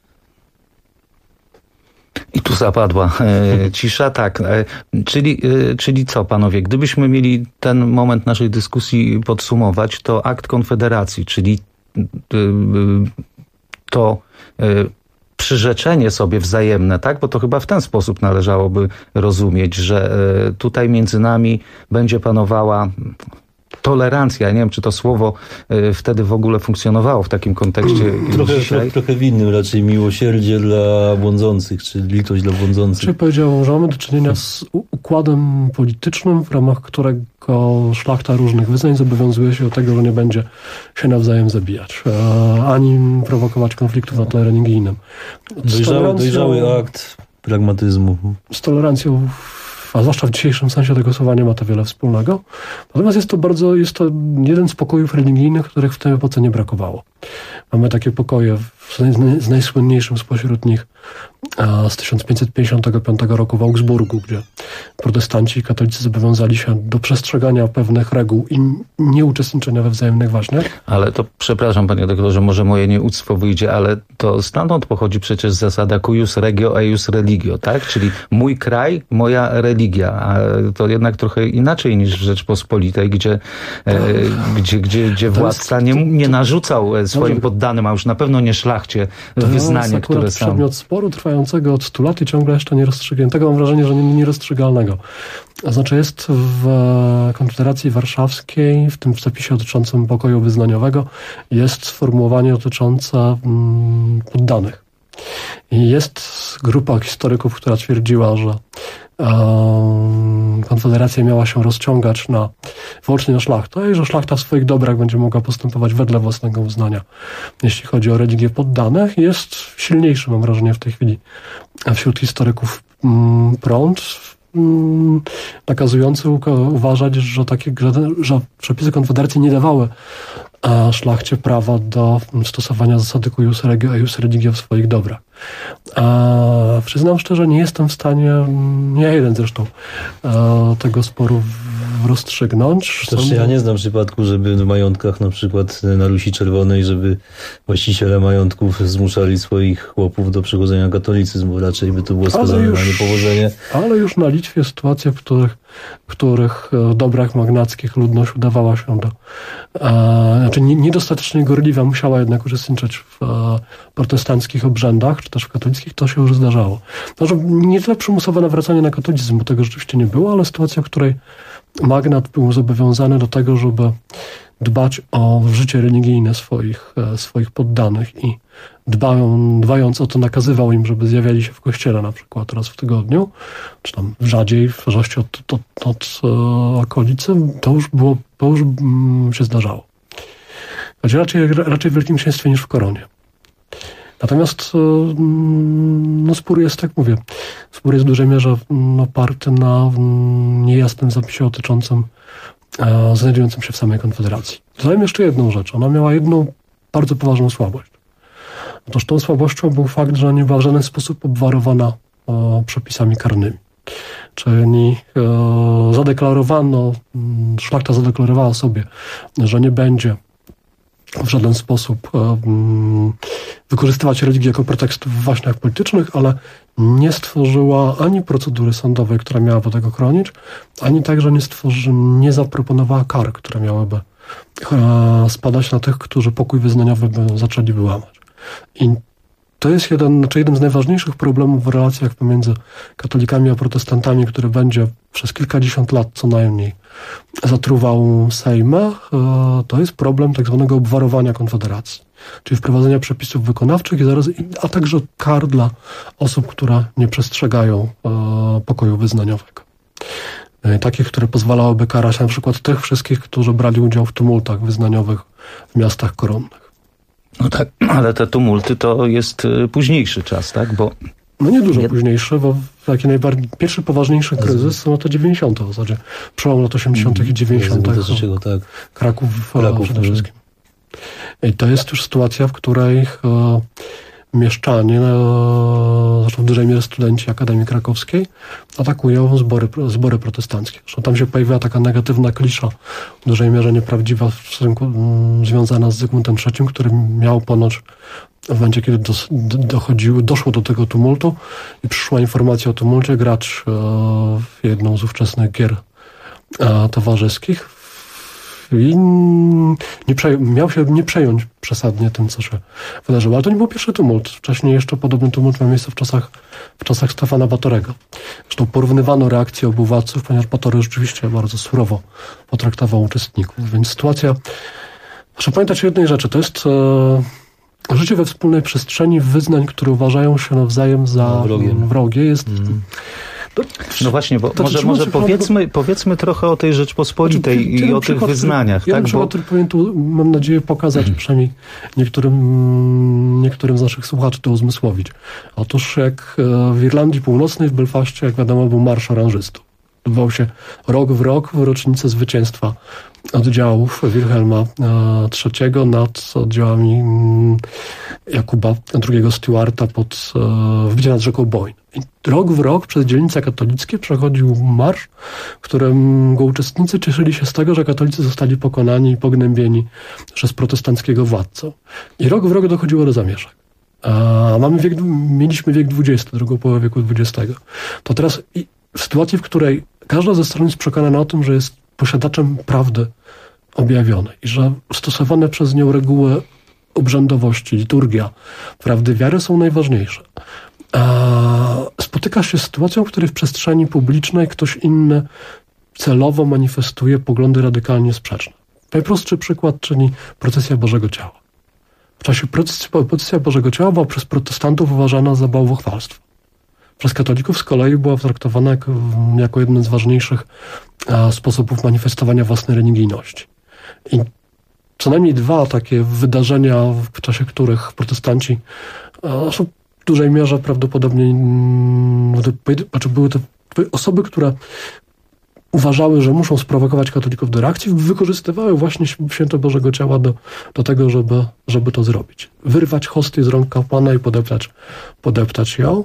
I tu zapadła cisza, tak. Czyli co, panowie? Gdybyśmy mieli ten moment naszej dyskusji podsumować, to akt Konfederacji, czyli to przyrzeczenie sobie wzajemne, tak? Bo to chyba w ten sposób należałoby rozumieć, że tutaj między nami będzie panowała tolerancja. Ja nie wiem, czy to słowo wtedy w ogóle funkcjonowało w takim kontekście. Trochę w innym, raczej miłosierdzie dla błądzących, czy litość dla błądzących. Czy powiedział, że mamy do czynienia z układem politycznym, w ramach którego szlachta różnych wyznań zobowiązuje się do tego, że nie będzie się nawzajem zabijać, ani prowokować konfliktów na tle religijnym. Dojrzały akt pragmatyzmu. Z tolerancją, a zwłaszcza w dzisiejszym sensie tego słowa, nie ma to wiele wspólnego. Natomiast jest to jeden z pokojów religijnych, których w tej epoce nie brakowało. Mamy takie pokoje z najsłynniejszym spośród nich z 1555 roku w Augsburgu, gdzie protestanci i katolicy zobowiązali się do przestrzegania pewnych reguł i nieuczestniczenia we wzajemnych waśniach. Ale to, przepraszam panie doktorze, może moje nieuctwo wyjdzie, ale to stamtąd pochodzi przecież zasada cuius regio eius religio, tak? Czyli mój kraj, moja religia. A to jednak trochę inaczej niż w Rzeczpospolitej, gdzie władca nie narzucał swoim poddanym, a już na pewno nie szlachcie, wyznanie, które sam... Przedmiot sporu trwającego od 100 lat i ciągle jeszcze nierozstrzygniętego. Mam wrażenie, że nierozstrzygalnego. A znaczy jest w Konfederacji Warszawskiej, w tym w zapisie dotyczącym pokoju wyznaniowego, jest sformułowanie dotyczące poddanych. I jest grupa historyków, która twierdziła, że Konfederacja miała się rozciągać wyłącznie na szlachtę i że szlachta w swoich dobrach będzie mogła postępować wedle własnego uznania. Jeśli chodzi o religię poddanych, jest silniejszy, mam wrażenie, w tej chwili wśród historyków prąd nakazujący uważać, że przepisy Konfederacji nie dawały szlachcie prawa do stosowania zasady cuius regio eius religio w swoich dobrach. Przyznam szczerze, nie jestem w stanie, nie jeden zresztą, tego sporu rozstrzygnąć. Znaczy, ja nie znam przypadku, żeby w majątkach, na przykład na Rusi Czerwonej, żeby właściciele majątków zmuszali swoich chłopów do przechodzenia katolicyzmu, bo raczej by to było skazane na niepowodzenie. Ale już na Litwie sytuacje, w których dobrach magnackich ludność udawała się znaczy niedostatecznie gorliwa, musiała jednak uczestniczyć w protestanckich obrzędach, czy też w katolickich, to się już zdarzało. Znaczy, nie tyle przymusowe nawracanie na katolicyzm, bo tego rzeczywiście nie było, ale sytuacja, w której magnat był zobowiązany do tego, żeby dbać o życie religijne swoich poddanych i dbając o to nakazywał im, żeby zjawiali się w kościele na przykład raz w tygodniu, czy tam rzadziej, w zależności od okolicy, to już się zdarzało. Choć raczej w Wielkim Księstwie niż w Koronie. Natomiast spór jest, tak mówię, spór jest w dużej mierze oparty na niejasnym zapisie dotyczącym znajdującym się w samej Konfederacji. Dodajmy jeszcze jedną rzecz. Ona miała jedną bardzo poważną słabość. Otóż tą słabością był fakt, że nie była w żaden sposób obwarowana przepisami karnymi. Czyli szlachta zadeklarowała sobie, że nie będzie w żaden sposób wykorzystywać religii jako pretekstu w waśniach politycznych, ale nie stworzyła ani procedury sądowej, która miałaby tego chronić, ani także nie zaproponowała kar, które miałyby spadać na tych, którzy pokój wyznaniowy zaczęliby łamać. I to jest jeden z najważniejszych problemów w relacjach pomiędzy katolikami a protestantami, który będzie przez kilkadziesiąt lat co najmniej zatruwał Sejmę. To jest problem tak zwanego obwarowania Konfederacji, czyli wprowadzenia przepisów wykonawczych, a także kar dla osób, które nie przestrzegają pokoju wyznaniowego. Takich, które pozwalałyby karać na przykład tych wszystkich, którzy brali udział w tumultach wyznaniowych w miastach koronnych. No tak, ale te tumulty to jest późniejszy czas, tak? Bo nie dużo późniejszy, bo taki pierwszy poważniejszy kryzys są lata 90. w zasadzie. Przełom lat 80. i 90. Tak. Kraków przede wszystkim. I to jest już sytuacja, w której mieszczanie, zresztą w dużej mierze studenci Akademii Krakowskiej, atakują zbory protestanckie. Zresztą tam się pojawiła taka negatywna klisza, w dużej mierze nieprawdziwa, związana z Zygmuntem III, który miał ponoć w momencie, kiedy doszło do tego tumultu i przyszła informacja o tumulcie, grać w jedną z ówczesnych gier towarzyskich i miał się nie przejąć przesadnie tym, co się wydarzyło. Ale to nie był pierwszy tumult. Wcześniej jeszcze podobny tumult miał miejsce w czasach Stefana Batorego. Zresztą porównywano reakcję obu władców, ponieważ Batory rzeczywiście bardzo surowo potraktował uczestników. Więc sytuacja... Proszę pamiętać o jednej rzeczy. To jest życie we wspólnej przestrzeni wyznań, które uważają się nawzajem za wrogie. Jest... No właśnie, bo może powiedzmy trochę o tej Rzeczpospolitej i o tych wyznaniach. Ja na przykład powiem tu, mam nadzieję, pokazać przynajmniej niektórym z naszych słuchaczy to uzmysłowić. Otóż jak w Irlandii Północnej, w Belfaście, jak wiadomo, był marsz oranżystów. Odbywał się rok w rok w rocznicę zwycięstwa oddziałów Wilhelma III nad oddziałami Jakuba II Stuarta w bicie nad rzeką Boyne. I rok w rok przez dzielnice katolickie przechodził marsz, w którym uczestnicy cieszyli się z tego, że katolicy zostali pokonani i pognębieni przez protestanckiego władcę. I rok w rok dochodziło do zamieszek. Mieliśmy wiek XX, drugą połowę wieku XX. To teraz w sytuacji, w której każda ze stron jest przekonana o tym, że jest posiadaczem prawdy objawionej i że stosowane przez nią reguły obrzędowości, liturgia, prawdy wiary są najważniejsze. Spotyka się z sytuacją, w której w przestrzeni publicznej ktoś inny celowo manifestuje poglądy radykalnie sprzeczne. Najprostszy przykład czyni procesja Bożego Ciała. W czasie procesja Bożego Ciała była przez protestantów uważana za bałwochwalstwo. Przez katolików z kolei była traktowana jako jeden z ważniejszych sposobów manifestowania własnej religijności. I co najmniej dwa takie wydarzenia, w czasie których protestanci w dużej mierze prawdopodobnie były to osoby, które uważały, że muszą sprowokować katolików do reakcji, wykorzystywały właśnie święto Bożego Ciała do tego, żeby to zrobić. Wyrwać hostię z rąk kapłana i podeptać ją.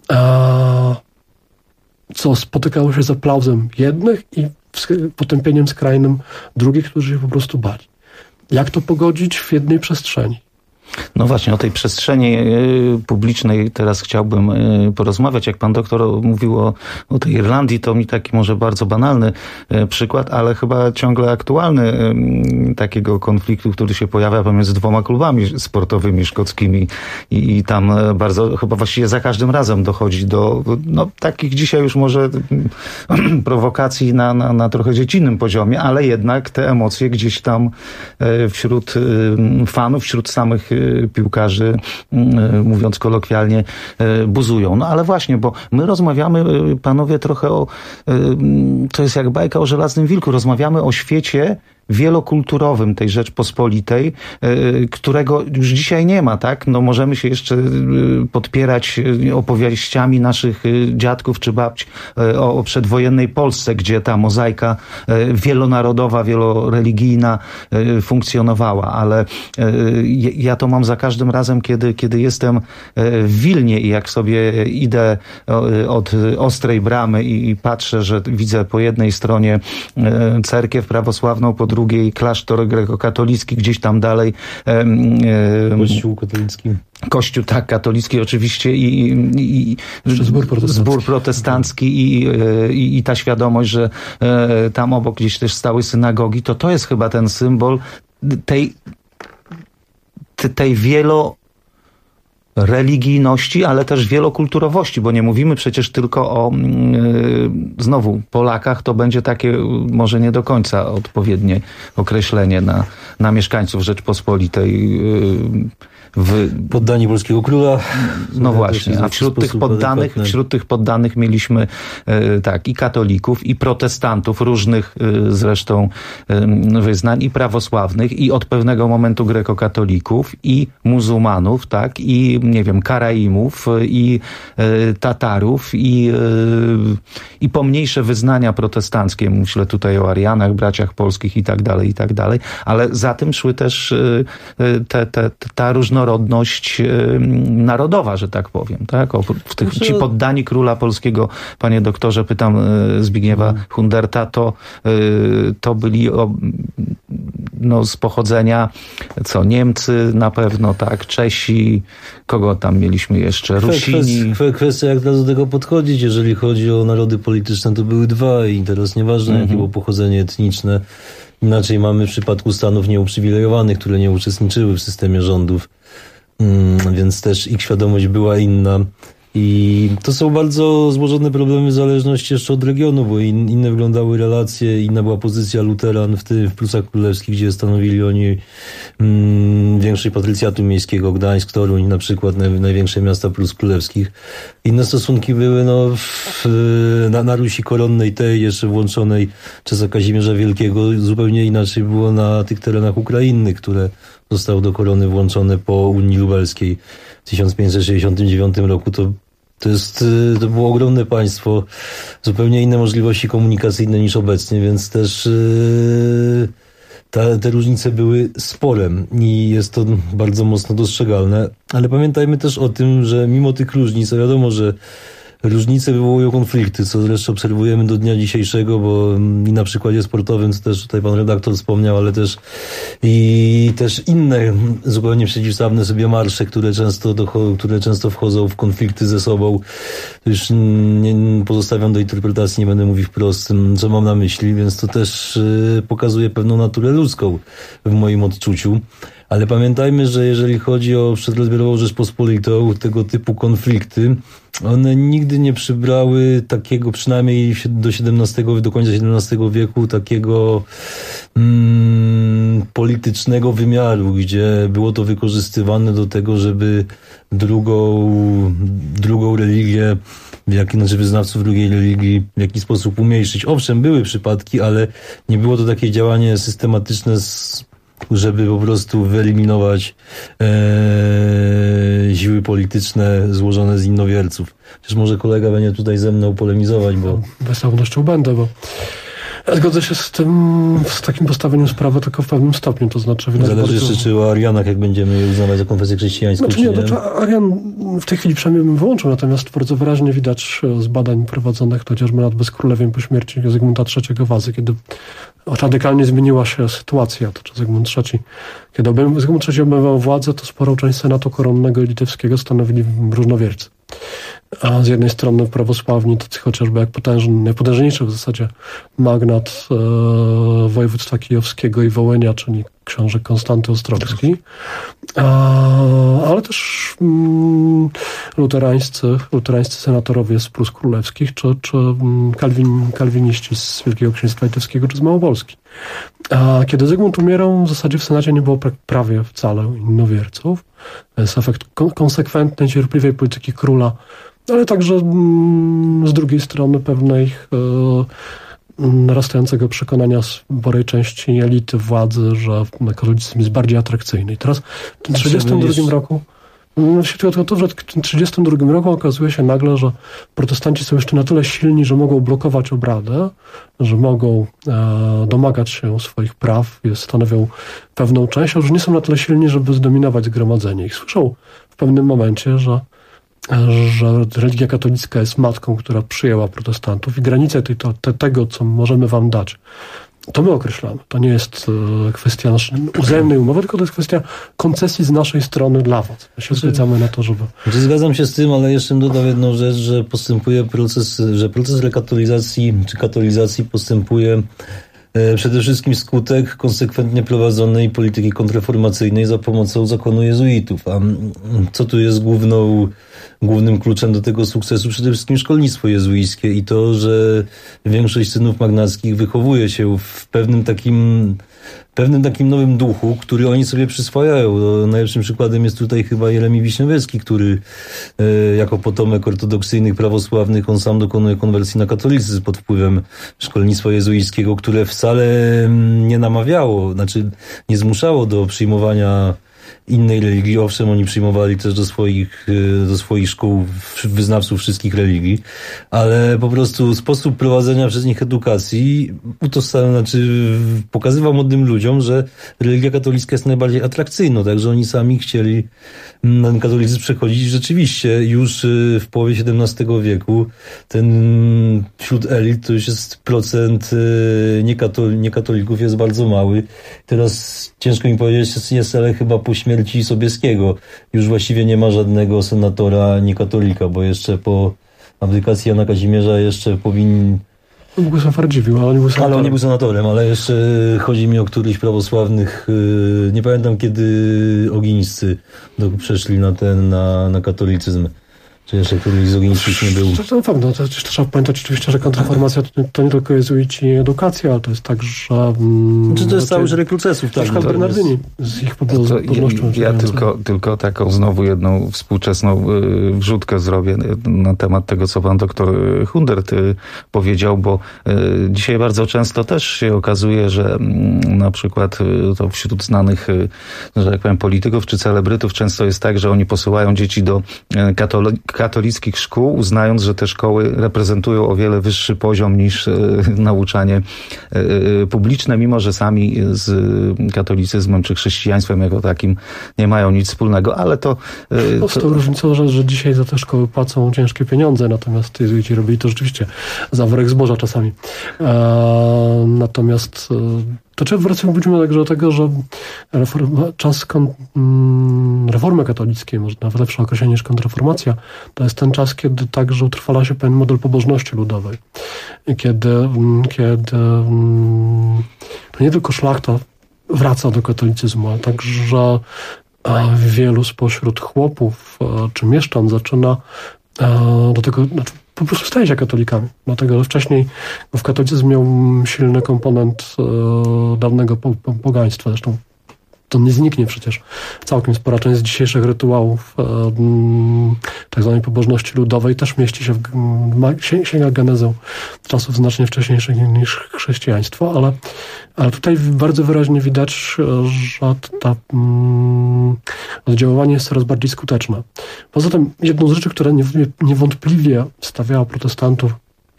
Co spotykało się z aplauzem jednych i potępieniem skrajnym drugich, którzy się po prostu bali. Jak to pogodzić w jednej przestrzeni? No właśnie, o tej przestrzeni publicznej teraz chciałbym porozmawiać. Jak pan doktor mówił o tej Irlandii, to mi taki może bardzo banalny przykład, ale chyba ciągle aktualny takiego konfliktu, który się pojawia pomiędzy dwoma klubami sportowymi szkockimi i tam bardzo, chyba właściwie za każdym razem dochodzi do takich dzisiaj już może prowokacji na trochę dziecinnym poziomie, ale jednak te emocje gdzieś tam wśród fanów, wśród samych piłkarzy, mówiąc kolokwialnie, buzują. No ale właśnie, bo my rozmawiamy, panowie, trochę to jest jak bajka o żelaznym wilku, rozmawiamy o świecie wielokulturowym tej Rzeczpospolitej, którego już dzisiaj nie ma, tak? No możemy się jeszcze podpierać opowieściami naszych dziadków czy babć o przedwojennej Polsce, gdzie ta mozaika wielonarodowa, wieloreligijna funkcjonowała, ale ja to mam za każdym razem, kiedy jestem w Wilnie i jak sobie idę od Ostrej Bramy i patrzę, że widzę po jednej stronie cerkiew prawosławną, po drugiej klasztor grekokatolicki, gdzieś tam dalej Kościół katolicki. Kościół, tak, katolicki oczywiście i zbór protestancki i ta świadomość, że tam obok gdzieś też stały synagogi, to jest chyba ten symbol tej religijności, ale też wielokulturowości, bo nie mówimy przecież tylko o znowu Polakach, to będzie takie może nie do końca odpowiednie określenie na mieszkańców Rzeczpospolitej. Poddani polskiego króla. No właśnie, a wśród tych poddanych mieliśmy i katolików, i protestantów różnych zresztą wyznań, i prawosławnych, i od pewnego momentu grekokatolików, i muzułmanów, tak, i nie wiem, Karaimów, i Tatarów, i pomniejsze wyznania protestanckie. Myślę tutaj o Arianach, braciach polskich i tak dalej, ale za tym szły też ta różnorodność narodowa, że tak powiem. Tak? Ci poddani króla polskiego, panie doktorze, pytam Zbigniewa Hunderta, to byli z pochodzenia Niemcy na pewno, tak, Czesi, Kogo tam mieliśmy jeszcze? Rusini. Kwestia, jak teraz do tego podchodzić. Jeżeli chodzi o narody polityczne, to były dwa i teraz nieważne, jakie było pochodzenie etniczne. Inaczej mamy w przypadku stanów nieuprzywilejowanych, które nie uczestniczyły w systemie rządów. Więc też ich świadomość była inna. I to są bardzo złożone problemy w zależności jeszcze od regionu, bo inne wyglądały relacje, inna była pozycja luteran w Prusach Królewskich, gdzie stanowili oni większość patrycjatu miejskiego, Gdańsk, Toruń na przykład, największe miasta Prus Królewskich. Inne stosunki były na Rusi Koronnej, tej jeszcze włączonej czasem Kazimierza Wielkiego, zupełnie inaczej było na tych terenach Ukrainy, które zostały do korony włączone po Unii Lubelskiej w 1569 roku. To było ogromne państwo, zupełnie inne możliwości komunikacyjne niż obecnie, więc też te różnice były sporem i jest to bardzo mocno dostrzegalne. Ale pamiętajmy też o tym, że mimo tych różnic, wiadomo, że różnice wywołują konflikty, co zresztą obserwujemy do dnia dzisiejszego, bo i na przykładzie sportowym, co też tutaj pan redaktor wspomniał, ale też inne zupełnie przeciwstawne sobie marsze, które często wchodzą w konflikty ze sobą. Już nie pozostawiam do interpretacji, nie będę mówił wprost, co mam na myśli, więc to też pokazuje pewną naturę ludzką w moim odczuciu. Ale pamiętajmy, że jeżeli chodzi o przedrozbiorową Rzeczpospolitą, tego typu konflikty, one nigdy nie przybrały takiego, przynajmniej do końca XVII wieku, takiego politycznego wymiaru, gdzie było to wykorzystywane do tego, żeby drugą religię, wyznawców drugiej religii w jakiś sposób umniejszyć. Owszem, były przypadki, ale nie było to takie działanie systematyczne, żeby po prostu wyeliminować siły polityczne złożone z innowierców. Chociaż może kolega będzie tutaj ze mną polemizować, bo... Z pewnością będę, bo zgodzę się z takim postawieniem sprawy tylko w pewnym stopniu, to znaczy... Zależy jeszcze, czy o Arianach, jak będziemy je uznawać za konfesję chrześcijańską, Arian w tej chwili przynajmniej bym wyłączył, natomiast bardzo wyraźnie widać z badań prowadzonych chociażby nad bezkrólewiem po śmierci Zygmunta III Wazy, kiedy radykalnie zmieniła się sytuacja, to czy Zygmunt III, kiedy Zygmunt III obejmował władzę, to sporą część senatu koronnego i litewskiego stanowili różnowiercy. A z jednej strony prawosławni, tacy chociażby jak najpotężniejszy w zasadzie magnat województwa kijowskiego i Wołynia, czyli książę Konstanty Ostrowski, ale też luterańscy senatorowie z Prus Królewskich, czy kalwiniści z Wielkiego Księstwa Litewskiego, czy z Małopolski. A kiedy Zygmunt umierał, w zasadzie w Senacie nie było prawie wcale innowierców. To jest efekt konsekwentnej, cierpliwej polityki króla, ale także z drugiej strony pewnej narastającego przekonania sporej części elity władzy, że katolicyzm jest bardziej atrakcyjny. I teraz w tym 1932 roku świadczy o tym, że w 1932 roku okazuje się nagle, że protestanci są jeszcze na tyle silni, że mogą blokować obradę, że mogą domagać się swoich praw, stanowią pewną część, a już nie są na tyle silni, żeby zdominować zgromadzenie. I słyszą w pewnym momencie, że religia katolicka jest matką, która przyjęła protestantów i granice tego, co możemy wam dać, to my określamy. To nie jest kwestia naszej wzajemnej umowy, tylko to jest kwestia koncesji z naszej strony dla was. My się zgadzamy na to, żeby... Zgadzam się z tym, ale jeszcze bym dodał jedną rzecz, że proces rekatolizacji czy katolizacji postępuje przede wszystkim skutek konsekwentnie prowadzonej polityki kontrreformacyjnej za pomocą zakonu jezuitów. A co tu jest głównym kluczem do tego sukcesu? Przede wszystkim szkolnictwo jezuickie i to, że większość synów magnackich wychowuje się w pewnym takim nowym duchu, który oni sobie przyswajają. Najlepszym przykładem jest tutaj chyba Jeremi Wiśniowiecki, który jako potomek ortodoksyjnych prawosławnych, on sam dokonuje konwersji na katolicyzm pod wpływem szkolnictwa jezuickiego, które wcale nie namawiało, nie zmuszało do przyjmowania innej religii. Owszem, oni przyjmowali też do swoich szkół wyznawców wszystkich religii, ale po prostu sposób prowadzenia przez nich edukacji pokazywał młodym ludziom, że religia katolicka jest najbardziej atrakcyjna, także oni sami chcieli na ten katolicyzm przechodzić. Rzeczywiście już w połowie XVII wieku wśród elit to już jest procent niekatolików jest bardzo mały. Teraz ciężko mi powiedzieć, jest, ale chyba po śmierci śmierci Sobieskiego już właściwie nie ma żadnego senatora ani katolika, bo jeszcze po abdykacji Jana Kazimierza jeszcze powinni... Bogusław Radziwiłł, ale on nie był senatorem. Ale jeszcze chodzi mi o któryś prawosławnych, nie pamiętam kiedy Ogińscy przeszli na katolicyzm. Czy jeszcze któryś z Ogińskich nie był? Na pewno. Trzeba pamiętać oczywiście, że kontrreformacja to nie tylko jezuici i edukacja, ale to jest także... Czy to jest cały szereg procesów? Tak, na Bernardyni z ich pobożnością. Ja tylko taką znowu jedną współczesną wrzutkę zrobię na temat tego, co pan doktor Hundert powiedział, bo dzisiaj bardzo często też się okazuje, że na przykład to wśród znanych, że tak powiem, polityków czy celebrytów często jest tak, że oni posyłają dzieci do katolickich szkół, uznając, że te szkoły reprezentują o wiele wyższy poziom niż nauczanie publiczne, mimo że sami z katolicyzmem czy chrześcijaństwem jako takim nie mają nic wspólnego, ale to... Z tą różnicą, że dzisiaj za te szkoły płacą ciężkie pieniądze, natomiast jezuici robili to rzeczywiście za worek zboża czasami. Natomiast to wrócimy także do tego, że czas reformy katolickiej, może nawet lepsze określenie niż kontrreformacja, to jest ten czas, kiedy także utrwala się pewien model pobożności ludowej. Kiedy to nie tylko szlachta wraca do katolicyzmu, ale także wielu spośród chłopów czy mieszczan zaczyna do tego, po prostu staje się katolikami. Dlatego, że wcześniej w katolicyzm miał silny komponent dawnego pogaństwa. Zresztą to nie zniknie przecież. Całkiem spora część z dzisiejszych rytuałów tak zwanej pobożności ludowej też mieści się sięga genezę czasów znacznie wcześniejszych niż chrześcijaństwo, ale tutaj bardzo wyraźnie widać, że to oddziaływanie jest coraz bardziej skuteczne. Poza tym jedną z rzeczy, która niewątpliwie stawiała protestantów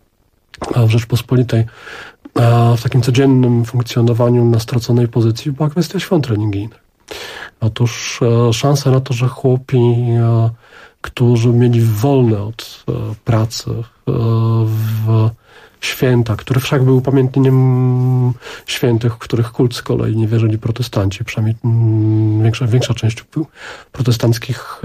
w Rzeczpospolitej w takim codziennym funkcjonowaniu na straconej pozycji, była kwestia świąt religijnych. Otóż szanse na to, że chłopi, którzy mieli wolne od pracy w święta, które wszak były upamiętnieniem świętych, w których kult z kolei nie wierzyli protestanci, przynajmniej większa część protestanckich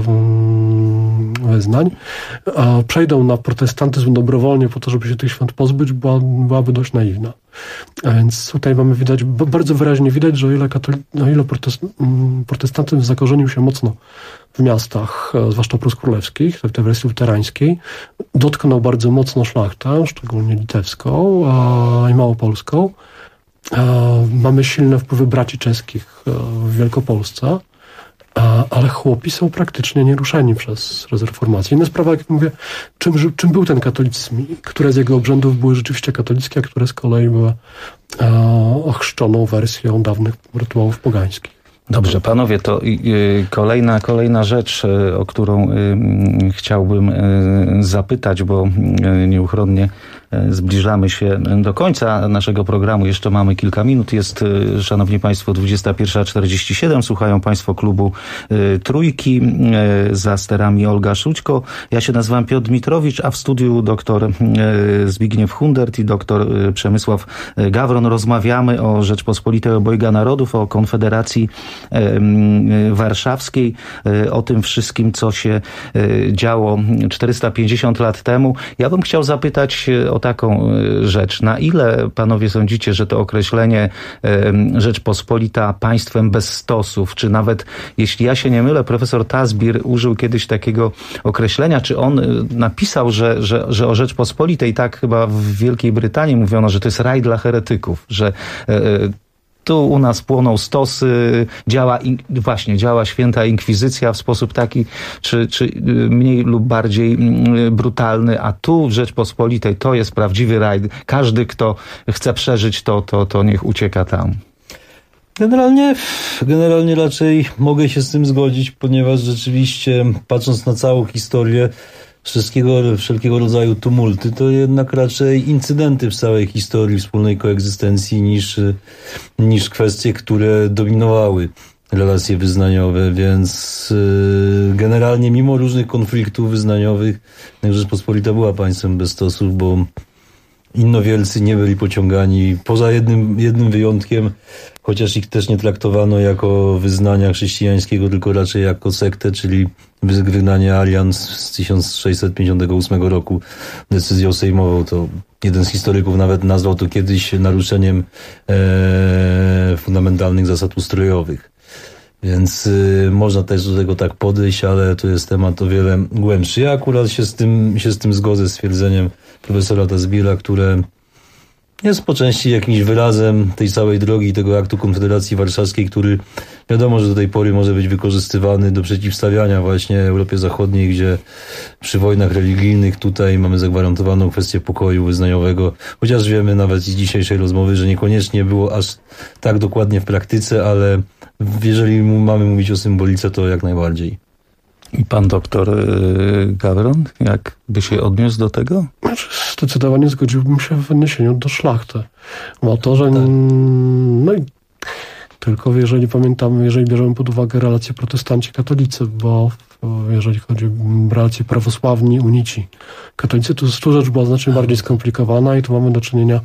wyznań, przejdą na protestantyzm dobrowolnie po to, żeby się tych świąt pozbyć, byłaby dość naiwna. A więc tutaj bardzo wyraźnie widać, że o ile protestantyzm zakorzenił się mocno w miastach, zwłaszcza pruskrólewskich, w tej wersji luterańskiej, dotknął bardzo mocno szlachtę, szczególnie litewską i małopolską. Mamy silne wpływy braci czeskich w Wielkopolsce, ale chłopi są praktycznie nieruszeni przez reformację. Inna sprawa, jak mówię, czym był ten katolicyzm? Które z jego obrzędów były rzeczywiście katolickie, a które z kolei były ochrzczoną wersją dawnych rytuałów pogańskich. Dobrze, panowie, to kolejna rzecz, o którą chciałbym zapytać, bo nieuchronnie zbliżamy się do końca naszego programu. Jeszcze mamy kilka minut. Jest, szanowni państwo, 21:47. Słuchają państwo klubu Trójki. Za sterami Olga Szućko. Ja się nazywam Piotr Dmitrowicz, a w studiu doktor Zbigniew Hundert i doktor Przemysław Gawron. Rozmawiamy o Rzeczpospolitej Obojga Narodów, o Konfederacji Warszawskiej, o tym wszystkim, co się działo 450 lat temu. Ja bym chciał zapytać o taką rzecz. Na ile, panowie, sądzicie, że to określenie Rzeczpospolita państwem bez stosów, czy nawet, jeśli ja się nie mylę, profesor Tasbir użył kiedyś takiego określenia, czy on napisał, że o Rzeczpospolitej, tak chyba w Wielkiej Brytanii mówiono, że to jest raj dla heretyków, że tu u nas płoną stosy, działa święta inkwizycja w sposób taki, czy mniej lub bardziej brutalny, a tu w Rzeczpospolitej to jest prawdziwy raj. Każdy, kto chce przeżyć to niech ucieka tam. Generalnie raczej mogę się z tym zgodzić, ponieważ rzeczywiście, patrząc na całą historię, wszelkiego rodzaju tumulty to jednak raczej incydenty w całej historii wspólnej koegzystencji niż kwestie, które dominowały relacje wyznaniowe, więc generalnie mimo różnych konfliktów wyznaniowych Rzeczpospolita była państwem bez stosów, bo innowielcy nie byli pociągani, poza jednym wyjątkiem, chociaż ich też nie traktowano jako wyznania chrześcijańskiego, tylko raczej jako sektę, czyli wygnanie Arian z 1658 roku decyzją sejmową. To jeden z historyków nawet nazwał to kiedyś naruszeniem fundamentalnych zasad ustrojowych. Więc można też do tego tak podejść, ale to jest temat o wiele głębszy. Ja akurat się z tym zgodzę, z stwierdzeniem profesora Tazbila, które jest po części jakimś wyrazem tej całej drogi, tego aktu Konfederacji Warszawskiej, który wiadomo, że do tej pory może być wykorzystywany do przeciwstawiania właśnie Europie Zachodniej, gdzie przy wojnach religijnych tutaj mamy zagwarantowaną kwestię pokoju wyznaniowego, chociaż wiemy nawet z dzisiejszej rozmowy, że niekoniecznie było aż tak dokładnie w praktyce, ale jeżeli mamy mówić o symbolice, to jak najbardziej. I pan doktor Gawron, jak by się odniósł do tego? Zdecydowanie zgodziłbym się w odniesieniu do szlachty. Bo to, że... No i tylko jeżeli pamiętamy, jeżeli bierzemy pod uwagę relacje protestanci-katolicy, bo jeżeli chodzi o relacje prawosławni, unici, katolicy, to tu rzecz była znacznie bardziej skomplikowana i tu mamy do czynienia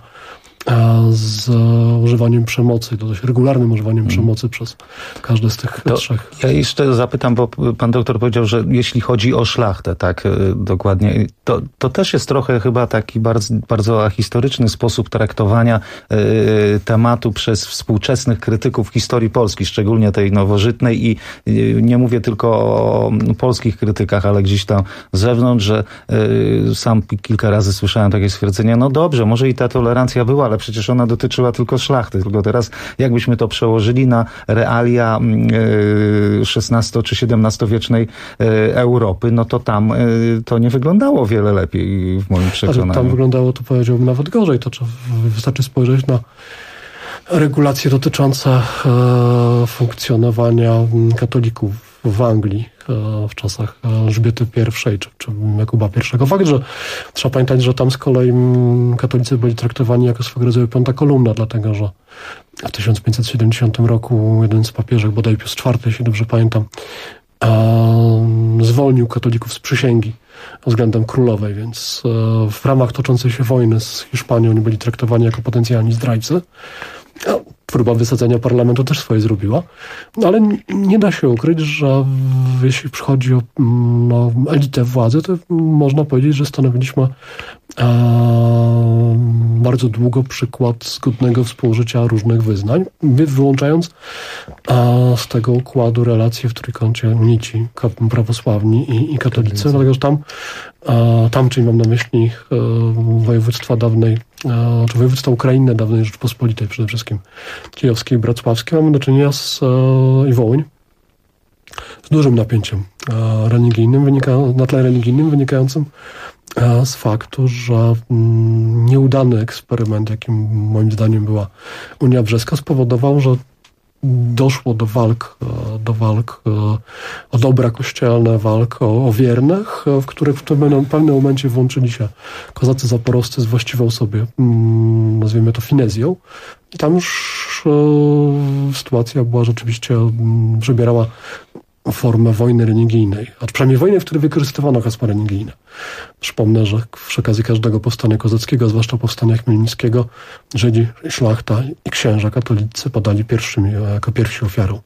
z używaniem przemocy, dość regularnym używaniem przemocy przez każde z tych trzech. Ja jeszcze zapytam, bo pan doktor powiedział, że jeśli chodzi o szlachtę, tak dokładnie, to też jest trochę chyba taki bardzo, bardzo ahistoryczny sposób traktowania tematu przez współczesnych krytyków historii Polski, szczególnie tej nowożytnej i nie mówię tylko o polskich krytykach, ale gdzieś tam z zewnątrz, że sam kilka razy słyszałem takie stwierdzenia, no dobrze, może i ta tolerancja była, ale przecież ona dotyczyła tylko szlachty. Tylko teraz, jakbyśmy to przełożyli na realia XVI czy XVII-wiecznej Europy, no to tam to nie wyglądało wiele lepiej w moim przekonaniu. Tam wyglądało, to powiedziałbym, nawet gorzej. To wystarczy spojrzeć na regulacje dotyczące funkcjonowania katolików w Anglii w czasach Elżbiety I czy Jakuba I. Fakt, że trzeba pamiętać, że tam z kolei katolicy byli traktowani jako swego rodzaju piąta kolumna, dlatego że w 1570 roku jeden z papieżek, bodaj Pius IV, jeśli dobrze pamiętam, zwolnił katolików z przysięgi względem królowej, więc w ramach toczącej się wojny z Hiszpanią oni byli traktowani jako potencjalni zdrajcy. Próba wysadzenia parlamentu też swoje zrobiła, no ale nie da się ukryć, że jeśli przychodzi o elitę władzy, to można powiedzieć, że stanowiliśmy bardzo długo przykład zgodnego współżycia różnych wyznań, wyłączając z tego układu relacje w trójkącie unici, prawosławni i katolicy, dlatego że tam, czyli mam na myśli województwa dawnej, czy województwa Ukrainy dawnej Rzeczypospolitej, przede wszystkim kijowskiej i wrocławskiej, mamy do czynienia i Wołyń z dużym napięciem religijnym, na tle religijnym wynikającym z faktu, że nieudany eksperyment, jakim moim zdaniem była Unia Brzeska, spowodował, że doszło do walk o dobra kościelne, walk o wiernych, w których w pewnym momencie włączyli się kozacy zaporowscy z właściwą sobie, nazwijmy to, finezją. I tam już sytuacja była rzeczywiście, przebierała formę wojny religijnej, a przynajmniej wojny, w której wykorzystywano hasła religijne. Przypomnę, że przy okazji każdego powstania kozackiego, zwłaszcza powstania chmielnickiego, Żydzi, szlachta i księża katolicy padali jako pierwsi ofiarą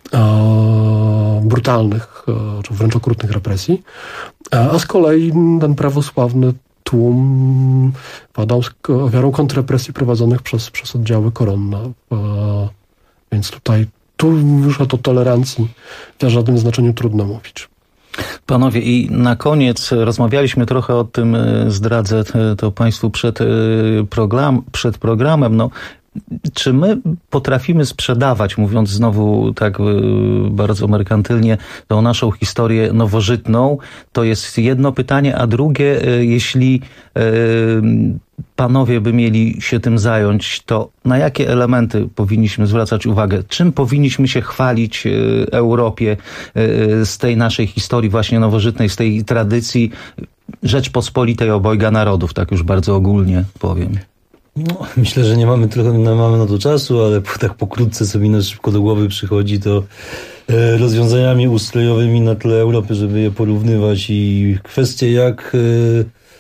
brutalnych, czy wręcz okrutnych represji, a z kolei ten prawosławny tłum padał ofiarą kontrrepresji prowadzonych przez oddziały koronne. Więc tu już o tolerancji w żadnym znaczeniu trudno mówić. Panowie, i na koniec rozmawialiśmy trochę o tym, zdradzę to Państwu przed programem. No, czy my potrafimy sprzedawać, mówiąc znowu tak bardzo merkantylnie, tą naszą historię nowożytną? To jest jedno pytanie, a drugie, jeśli panowie by mieli się tym zająć, to na jakie elementy powinniśmy zwracać uwagę? Czym powinniśmy się chwalić Europie z tej naszej historii właśnie nowożytnej, z tej tradycji Rzeczpospolitej obojga narodów, tak już bardzo ogólnie powiem? No, myślę, że nie mamy na to czasu, ale tak pokrótce co mi na szybko do głowy przychodzi, to rozwiązaniami ustrojowymi na tle Europy, żeby je porównywać i kwestie jak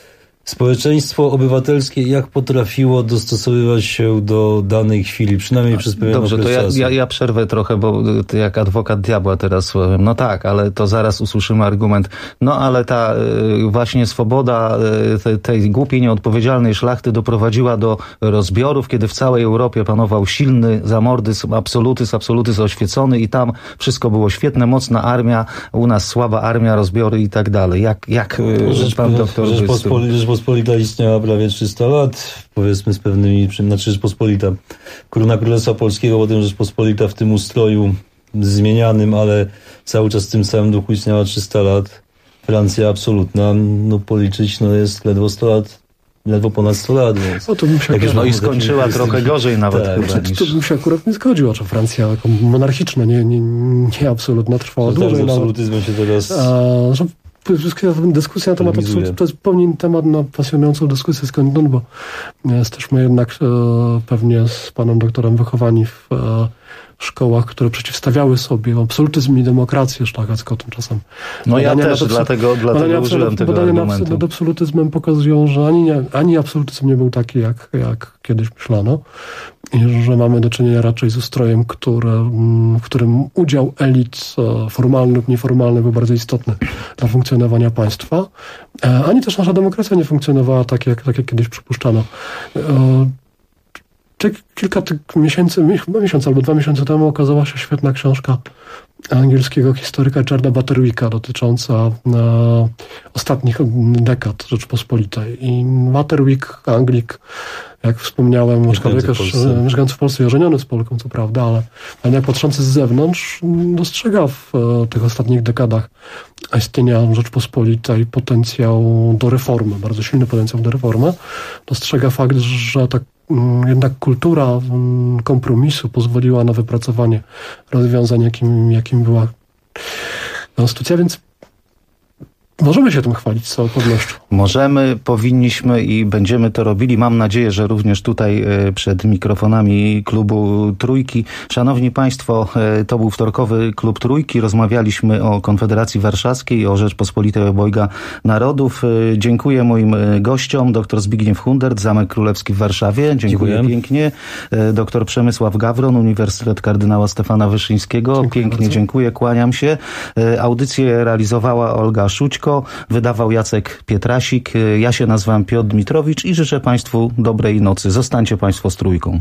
społeczeństwo obywatelskie jak potrafiło dostosowywać się do danej chwili, przynajmniej przez pewien okres czasu. Dobrze, to ja przerwę trochę, bo jak adwokat diabła teraz słowem. No tak, ale to zaraz usłyszymy argument. No ale ta właśnie swoboda tej głupiej, nieodpowiedzialnej szlachty doprowadziła do rozbiorów, kiedy w całej Europie panował silny zamordyzm, absolutyzm oświecony i tam wszystko było świetne, mocna armia, u nas słaba armia, rozbiory i tak dalej. Jak pan doktor... Rzeczpospolita istniała prawie 300 lat, powiedzmy z pewnymi, znaczy Rzeczpospolita, Królna Królestwa Polskiego, potem Rzeczpospolita w tym ustroju zmienianym, ale cały czas w tym samym duchu istniała 300 lat. Francja absolutna, no policzyć, no jest ledwo 100 lat. Ledwo ponad 100 lat, więc... No i skończyła trochę gorzej nawet chyba niż... To bym się akurat nie zgodził, że Francja jako monarchiczna, nie absolutna, trwała dłużej. Z absolutyzmem się teraz... Dyskusja na temat absolutyzmu to jest pewnie temat na pasjonującą dyskusję skądinąd, bo jesteśmy jednak pewnie z panem doktorem wychowani w szkołach, które przeciwstawiały sobie absolutyzm i demokrację szlachecką tymczasem. No ja też, dlatego użyłem tego argumentu. Nad absolutyzmem pokazują, że ani absolutyzm nie był taki, jak kiedyś myślano i że mamy do czynienia raczej z ustrojem, w którym udział elit formalny lub nieformalny był bardzo istotny dla funkcjonowania państwa, ani też nasza demokracja nie funkcjonowała tak jak kiedyś przypuszczano. Kilka miesięcy albo 2 miesiące temu ukazała się świetna książka angielskiego historyka Charlesa Butterwicka dotycząca ostatnich dekad Rzeczpospolitej. I Butterwick, Anglik, jak wspomniałem, mieszkający w Polsce i ożeniony z Polką, co prawda, ale jak patrzący z zewnątrz, dostrzega w tych ostatnich dekadach istnienia Rzeczpospolitej potencjał do reformy, bardzo silny potencjał do reformy. Dostrzega fakt, że tak jednak kultura kompromisu pozwoliła na wypracowanie rozwiązań, jakim była konstytucja, więc możemy się tym chwalić z całą pewnością. Możemy, powinniśmy i będziemy to robili. Mam nadzieję, że również tutaj przed mikrofonami klubu Trójki. Szanowni Państwo, to był wtorkowy klub Trójki. Rozmawialiśmy o Konfederacji Warszawskiej, o Rzeczpospolitej Obojga Narodów. Dziękuję moim gościom. Dr Zbigniew Hundert, Zamek Królewski w Warszawie. Dziękuję pięknie. Dr Przemysław Gawron, Uniwersytet Kardynała Stefana Wyszyńskiego. Pięknie bardzo. Dziękuję, kłaniam się. Audycję realizowała Olga Szućko. Wydawał Jacek Pietrasik. Ja się nazywam Piotr Dmitrowicz i życzę Państwu dobrej nocy. Zostańcie Państwo z Trójką.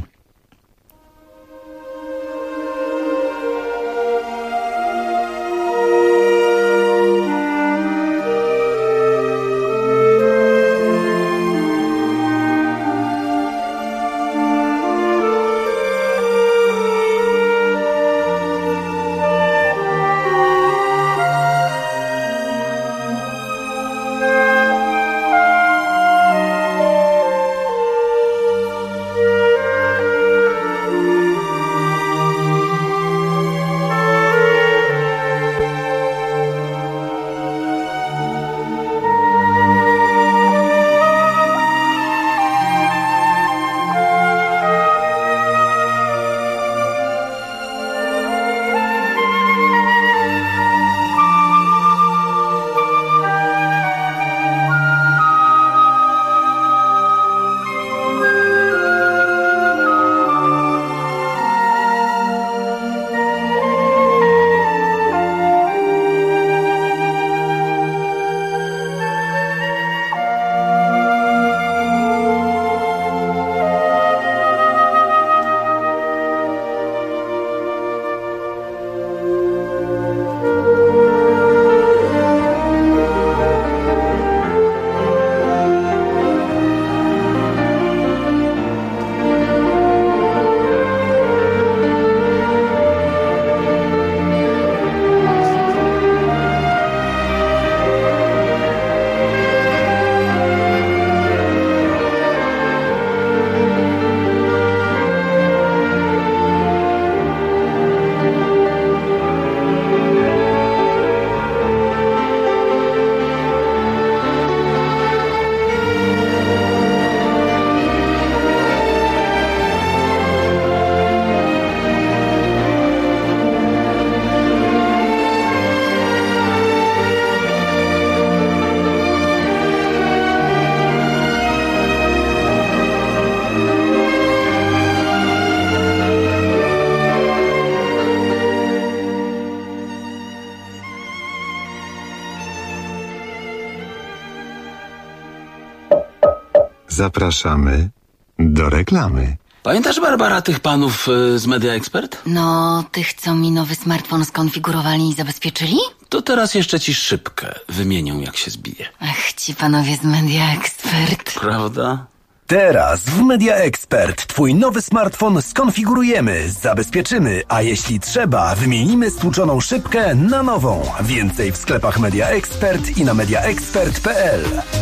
Zapraszamy do reklamy. Pamiętasz, Barbara, tych panów z Media Expert? No, tych, co mi nowy smartfon skonfigurowali i zabezpieczyli? To teraz jeszcze ci szybkę wymienią, jak się zbije. Ach, ci panowie z Media Expert. Prawda? Teraz w Media Expert twój nowy smartfon skonfigurujemy, zabezpieczymy, a jeśli trzeba, wymienimy stłuczoną szybkę na nową. Więcej w sklepach Media Expert i na mediaexpert.pl.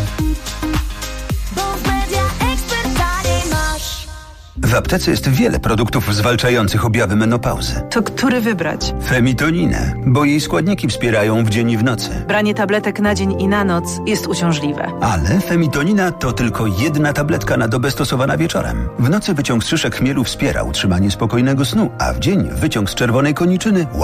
W aptece jest wiele produktów zwalczających objawy menopauzy. To który wybrać? Femitoninę, bo jej składniki wspierają w dzień i w nocy. Branie tabletek na dzień i na noc jest uciążliwe. Ale femitonina to tylko jedna tabletka na dobę stosowana wieczorem. W nocy wyciąg z szyszek chmielu wspiera utrzymanie spokojnego snu, a w dzień wyciąg z czerwonej koniczyny